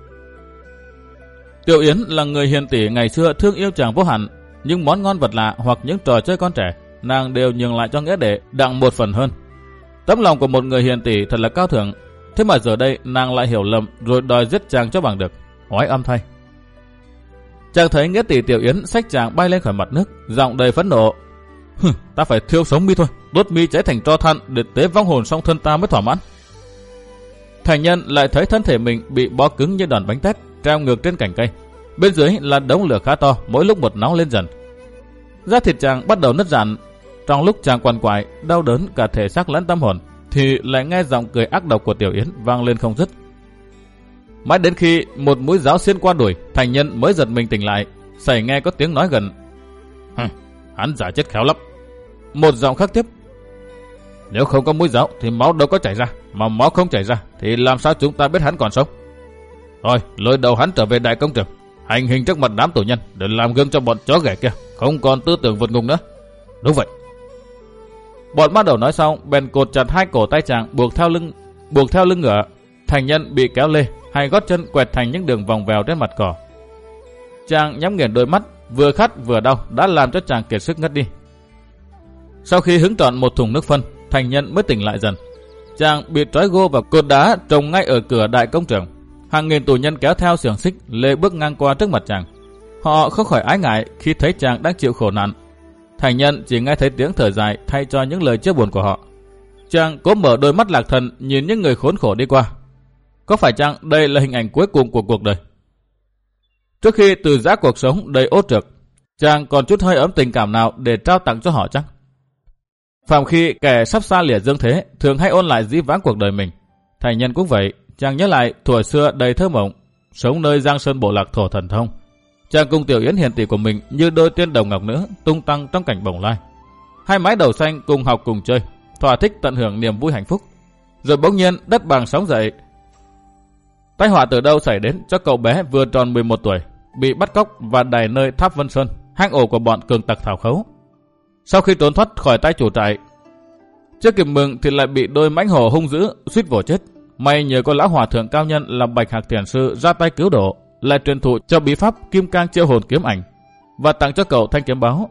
Tiểu Yến là người hiền tỷ ngày xưa thương yêu chàng vô hạn, nhưng món ngon vật lạ hoặc những trò chơi con trẻ, nàng đều nhường lại cho nghĩa đệ đặng một phần hơn. Tấm lòng của một người hiền tỷ thật là cao thượng, thế mà giờ đây nàng lại hiểu lầm rồi đòi giết chàng cho bằng được. Oái âm thay. Chàng thấy nghĩa tỷ Tiểu Yến xách chàng bay lên khỏi mặt nước, giọng đầy phẫn nộ. Hừ, ta phải thiêu sống Mi thôi, đốt Mi cháy thành tro than để tế vong hồn song thân ta mới thỏa mãn. Thành Nhân lại thấy thân thể mình bị bó cứng như đòn bánh tét, treo ngược trên cành cây. Bên dưới là đống lửa khá to, mỗi lúc một nóng lên dần. Da thịt chàng bắt đầu nứt rạn. Trong lúc chàng quằn quại, đau đớn cả thể xác lẫn tâm hồn, thì lại nghe giọng cười ác độc của Tiểu Yến vang lên không dứt. Mãi đến khi một mũi giáo xuyên qua đùi, Thành Nhân mới giật mình tỉnh lại, sẩy nghe có tiếng nói gần. Hừm, hắn giả chết khéo lắm. Một giọng khác tiếp. Nếu không có mũi giáo thì máu đâu có chảy ra, mà máu không chảy ra thì làm sao chúng ta biết hắn còn sống? Thôi, lôi đầu hắn trở về đại công trường, hành hình trước mặt đám tù nhân để làm gương cho bọn chó ghẻ kia, không còn tư tưởng vượt ngục nữa. Đúng vậy. Bọn bắt đầu nói xong, bèn cột chặt hai cổ tay chàng buộc theo lưng, buộc theo lưng ngựa. Thành Nhân bị kéo lê, hai gót chân quẹt thành những đường vòng vèo trên mặt cỏ. Chàng nhắm nghiền đôi mắt, vừa khát vừa đau đã làm cho chàng kiệt sức ngất đi. Sau khi hứng trọn một thùng nước phân, Thành Nhân mới tỉnh lại dần. Chàng bị trói gô vào cột đá trồng ngay ở cửa đại công trường. Hàng nghìn tù nhân kéo theo xiềng xích lê bước ngang qua trước mặt chàng. Họ không khỏi ái ngại khi thấy chàng đang chịu khổ nạn. Thành Nhân chỉ nghe thấy tiếng thở dài thay cho những lời chia buồn của họ. Chàng cố mở đôi mắt lạc thần nhìn những người khốn khổ đi qua. Có phải chăng đây là hình ảnh cuối cùng của cuộc đời? Trước khi từ giã cuộc sống đầy ốt trược, chàng còn chút hơi ấm tình cảm nào để trao tặng cho họ chăng? Phạm khi kẻ sắp xa lìa dương thế thường hay ôn lại dĩ vãng cuộc đời mình. Thành Nhân cũng vậy, chàng nhớ lại thuở xưa đầy thơ mộng, sống nơi giang sơn bộ lạc thổ thần thông. Chàng cùng Tiểu Yến hiền tỷ của mình như đôi tiên đồng ngọc nữ tung tăng trong cảnh bồng lai. Hai mái đầu xanh cùng học cùng chơi, thỏa thích tận hưởng niềm vui hạnh phúc. Rồi bỗng nhiên đất bằng sóng dậy. Tai họa từ đâu xảy đến cho cậu bé vừa tròn mười một tuổi, bị bắt cóc và đày nơi Tháp Vân Sơn, hang ổ của bọn cường tặc thảo khấu. Sau khi trốn thoát khỏi tay chủ trại, chưa kịp mừng thì lại bị đôi mãnh hổ hung dữ suýt vồ chết. May nhờ có lão hòa thượng cao nhân là Bạch Hạc Thiền sư ra tay cứu độ, lại truyền thụ cho bí pháp Kim Cang Chiêu Hồn Kiếm Ảnh và tặng cho cậu thanh kiếm báo.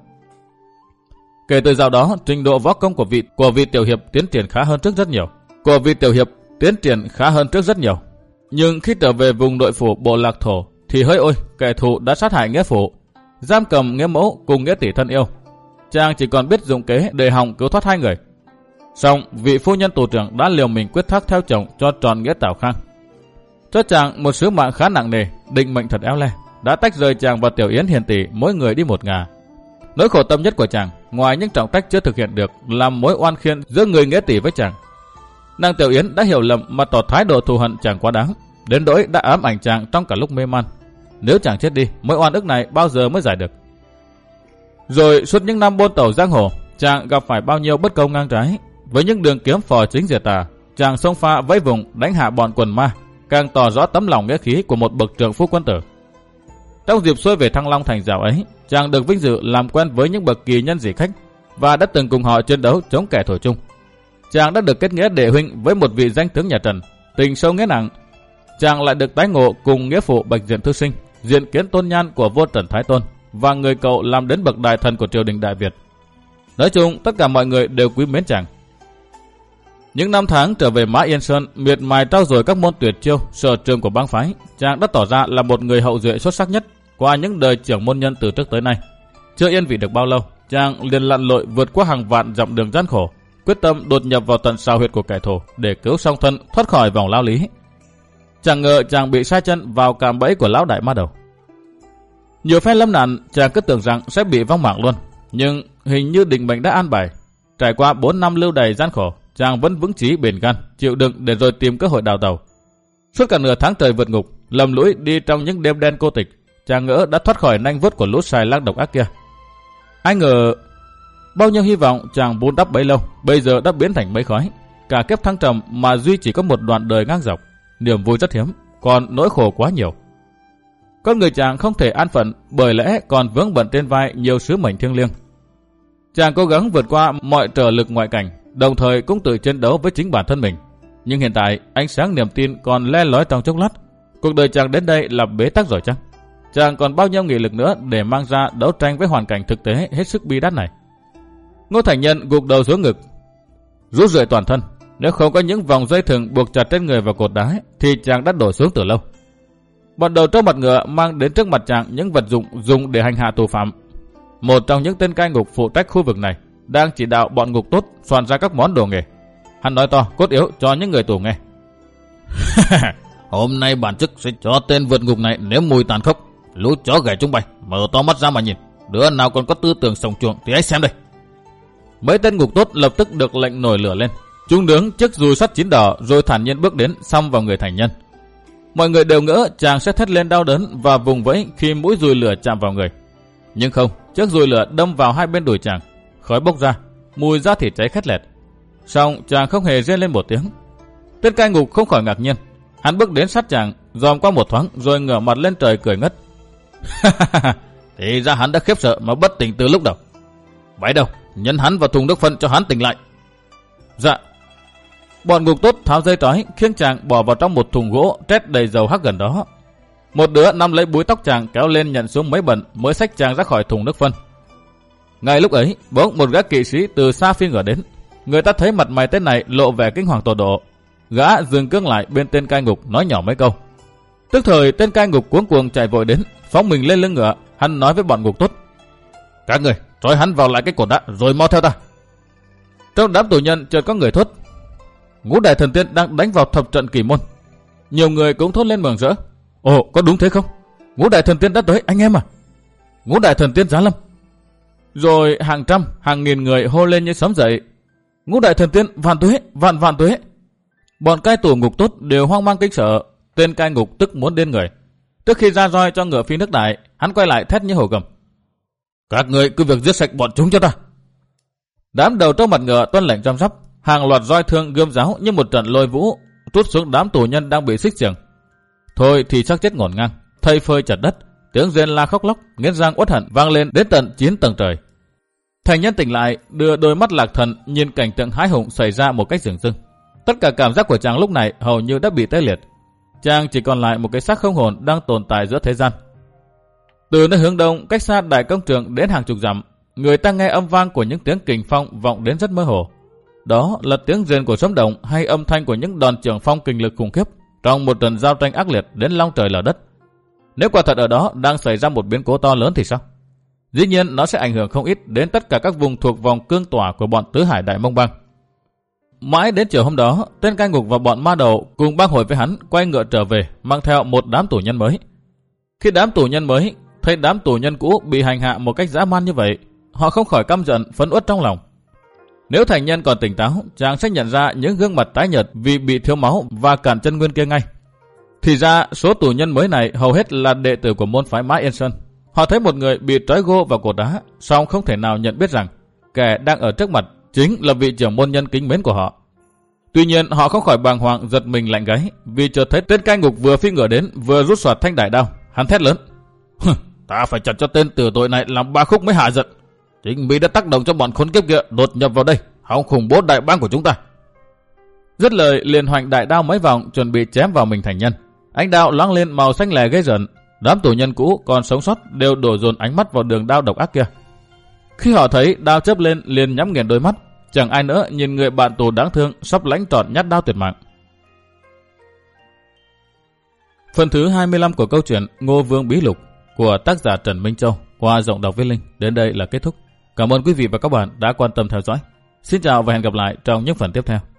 Kể từ dạo đó, trình độ võ công của vị của vị tiểu hiệp tiến triển khá hơn trước rất nhiều. Của vị tiểu hiệp tiến triển khá hơn trước rất nhiều. Nhưng khi trở về vùng nội phủ bộ lạc thổ thì hỡi ôi, kẻ thù đã sát hại nghĩa phụ, giam cầm nghĩa mẫu cùng nghĩa tỷ thân yêu. Chàng chỉ còn biết dùng kế để hòng cứu thoát hai người. Song vị phu nhân tù trưởng đã liều mình quyết thác theo chồng cho tròn nghĩa Tào Khang. cho chàng một sứ mạng khá nặng nề, định mệnh thật éo le, đã tách rời chàng và Tiểu Yến hiền tỷ mỗi người đi một ngả. Nỗi khổ tâm nhất của chàng, ngoài những trọng trách chưa thực hiện được, là mối oan khiên giữa người nghĩa tỷ với chàng. Nàng Tiểu Yến đã hiểu lầm mà tỏ thái độ thù hận chàng quá đáng, đến nỗi đã ám ảnh chàng trong cả lúc mê man. Nếu chàng chết đi, mối oan ức này bao giờ mới giải được? Rồi suốt những năm bôn tẩu giang hồ, chàng gặp phải bao nhiêu bất công ngang trái. Với những đường kiếm phò chính diệt tà, chàng xông pha vẫy vùng đánh hạ bọn quần ma, càng tỏ rõ tấm lòng nghĩa khí của một bậc trượng phu quân tử. Trong dịp xuôi về Thăng Long thành dạo ấy, chàng được vinh dự làm quen với những bậc kỳ nhân dị khách và đã từng cùng họ chiến đấu chống kẻ thù chung. Chàng đã được kết nghĩa đệ huynh với một vị danh tướng nhà Trần, tình sâu nghĩa nặng. Chàng lại được tái ngộ cùng nghĩa phụ Bạch Diện thư sinh, diện kiến tôn nhan của vua Trần Thái Tôn và người cậu làm đến bậc đại thần của triều đình Đại Việt. Nói chung, tất cả mọi người đều quý mến chàng. Những năm tháng trở về Mã Yên Sơn, miệt mài trau dồi các môn tuyệt chiêu, sở trường của bang phái, chàng đã tỏ ra là một người hậu duệ xuất sắc nhất qua những đời trưởng môn nhân từ trước tới nay. Chưa yên vị được bao lâu, chàng liền lặn lội vượt qua hàng vạn dặm đường gian khổ, quyết tâm đột nhập vào tận sao huyệt của kẻ thù để cứu song thân thoát khỏi vòng lao lý. Chẳng ngờ chàng bị sai chân vào cạm bẫy của lão đại ma đầu. Nhiều phen lâm nạn, chàng cứ tưởng rằng sẽ bị vong mạng luôn, nhưng hình như định mệnh đã an bài. Trải qua bốn năm lưu đày gian khổ, chàng vẫn vững chí bền gan, chịu đựng để rồi tìm cơ hội đào tẩu. Suốt cả nửa tháng trời vượt ngục, lầm lũi đi trong những đêm đen cô tịch, chàng ngỡ đã thoát khỏi nanh vuốt của lũ xài lang độc ác kia. Ai ngờ bao nhiêu hy vọng chàng vun đắp bấy lâu, bây giờ đã biến thành mây khói. Cả kiếp thăng trầm mà duy chỉ có một đoạn đời ngang dọc, niềm vui rất hiếm, còn nỗi khổ quá nhiều. Con người chàng không thể an phận, bởi lẽ còn vướng bận trên vai nhiều sứ mệnh thiêng liêng. Chàng cố gắng vượt qua mọi trở lực ngoại cảnh, đồng thời cũng tự chiến đấu với chính bản thân mình. Nhưng hiện tại, ánh sáng niềm tin còn le lói trong chốc lát. Cuộc đời chàng đến đây là bế tắc rồi chăng? Chàng còn bao nhiêu nghị lực nữa để mang ra đấu tranh với hoàn cảnh thực tế hết sức bi đát này? Ngô Thành Nhân gục đầu xuống ngực, rút rượi toàn thân. Nếu không có những vòng dây thừng buộc chặt trên người vào cột đá, thì chàng đã đổ xuống từ lâu. Bọn đầu trâu mặt ngựa mang đến trước mặt chàng những vật dụng dùng để hành hạ tù phạm. Một trong những tên cai ngục phụ trách khu vực này đang chỉ đạo bọn ngục tốt soạn ra các món đồ nghề. Hắn nói to cốt yếu cho những người tù nghe. Hôm nay bản chức sẽ cho tên vượt ngục này nếm mùi tàn khốc. Lũ chó ghẻ chúng bay, mở to mắt ra mà nhìn. Đứa nào còn có tư tưởng sòng chuồng thì hãy xem đây. Mấy tên ngục tốt lập tức được lệnh nổi lửa lên. Chúng đứng chiếc dùi sắt chín đỏ rồi thản nhiên bước đến xăm vào người Thành Nhân. Mọi người đều ngỡ chàng sẽ thét lên đau đớn và vùng vẫy khi mũi dùi lửa chạm vào người. Nhưng không, chiếc dùi lửa đâm vào hai bên đùi chàng, khói bốc ra, mùi da thịt cháy khét lẹt. Song chàng không hề rên lên một tiếng. Tên cai ngục không khỏi ngạc nhiên. Hắn bước đến sát chàng, dòm qua một thoáng rồi ngửa mặt lên trời cười ngất. Thì ra hắn đã khiếp sợ mà bất tỉnh từ lúc đầu. Vậy đâu, nhấn hắn vào thùng nước phân cho hắn tỉnh lại. Dạ. Bọn ngục tốt tháo dây trói khiêng chàng bỏ vào trong một thùng gỗ trét đầy dầu hắc gần đó. Một đứa nắm lấy búi tóc chàng kéo lên nhận xuống mấy bận mới xách chàng ra khỏi thùng nước phân. Ngay lúc ấy, bỗng một gã kỵ sĩ từ xa phi ngựa đến. Người ta thấy mặt mày tên này lộ vẻ kinh hoàng tột độ. Gã dừng cương lại bên tên cai ngục nói nhỏ mấy câu. Tức thời tên cai ngục cuống cuồng chạy vội đến, phóng mình lên lưng ngựa. Hắn nói với bọn ngục tốt: các người trói hắn vào lại cái cột đá rồi mau theo ta. Trong đám tù nhân chợt có người thốt: Ngũ Đại Thần Tiên đang đánh vào thập trận kỳ môn. Nhiều người cũng thốt lên mừng rỡ: ồ, có đúng thế không? Ngũ Đại Thần Tiên đã tới anh em à? Ngũ Đại Thần Tiên giá lâm. Rồi hàng trăm, hàng nghìn người hô lên như sấm dậy: Ngũ Đại Thần Tiên vạn tuế, vạn vạn tuế. Bọn cai tù ngục tốt đều hoang mang kinh sợ. Tên cai ngục tức muốn điên người. Trước khi ra roi cho ngựa phi nước đại, hắn quay lại thét như hổ gầm: các người cứ việc giết sạch bọn chúng cho ta. Đám đầu trâu mặt ngựa tuân lệnh chăm sóc. Hàng loạt roi thương gươm giáo như một trận lôi vũ trút xuống đám tù nhân đang bị xích xiềng. Thôi thì xác chết ngổn ngang, thây phơi chặt đất, tiếng rên la khóc lóc, nghiến răng uất hận vang lên đến tận chín tầng trời. Thành Nhân tỉnh lại, đưa đôi mắt lạc thần nhìn cảnh tượng hãi hùng xảy ra một cách dửng dưng. Tất cả cảm giác của chàng lúc này hầu như đã bị tê liệt. Chàng chỉ còn lại một cái xác không hồn đang tồn tại giữa thế gian. Từ nơi hướng đông, cách xa đại công trường đến hàng chục dặm, người ta nghe âm vang của những tiếng kình phong vọng đến rất mơ hồ. Đó là tiếng rền của sấm động hay âm thanh của những đòn trường phong kinh lực khủng khiếp trong một trận giao tranh ác liệt đến long trời lở đất. Nếu quả thật ở đó đang xảy ra một biến cố to lớn thì sao? Dĩ nhiên nó sẽ ảnh hưởng không ít đến tất cả các vùng thuộc vòng cương tỏa của bọn Tứ Hải Đại Mông Bang. Mãi đến chiều hôm đó, tên cai ngục và bọn ma đầu cùng bang hội với hắn quay ngựa trở về, mang theo một đám tù nhân mới. Khi đám tù nhân mới thấy đám tù nhân cũ bị hành hạ một cách dã man như vậy, họ không khỏi căm giận, phẫn uất trong lòng. Nếu thành nhân còn tỉnh táo, chàng sẽ nhận ra những gương mặt tái nhợt vì bị thiếu máu và cản chân nguyên kia ngay. Thì ra số tù nhân mới này hầu hết là đệ tử của môn phái Mã Yên Sơn. Họ thấy một người bị trói gô vào cột đá, song không thể nào nhận biết rằng kẻ đang ở trước mặt chính là vị trưởng môn nhân kính mến của họ. Tuy nhiên họ không khỏi bàng hoàng giật mình lạnh gáy, vì chợt thấy tên cai ngục vừa phi ngựa đến vừa rút xoạt thanh đại đao. Hắn thét lớn: "Ta phải chặt cho tên tử tội này làm ba khúc mới hạ giận. Chính Mỹ đã tác động cho bọn khốn kiếp kia đột nhập vào đây, hòng khủng bố đại bang của chúng ta." Dứt lời liền hoành đại đao mấy vòng, chuẩn bị chém vào mình thành nhân. Ánh đao loáng lên màu xanh lè ghê rợn. Đám tù nhân cũ còn sống sót đều đổ dồn ánh mắt vào đường đao độc ác kia. Khi họ thấy đao chớp lên liền nhắm nghiền đôi mắt, chẳng ai nữa nhìn người bạn tù đáng thương sắp lãnh trọn nhát đao tuyệt mạng. Phần thứ hai mươi lăm của câu chuyện Ngô Vương Bí Lục của tác giả Trần Minh Châu qua giọng đọc Viết Linh đến đây là kết thúc. Cảm ơn quý vị và các bạn đã quan tâm theo dõi. Xin chào và hẹn gặp lại trong những phần tiếp theo.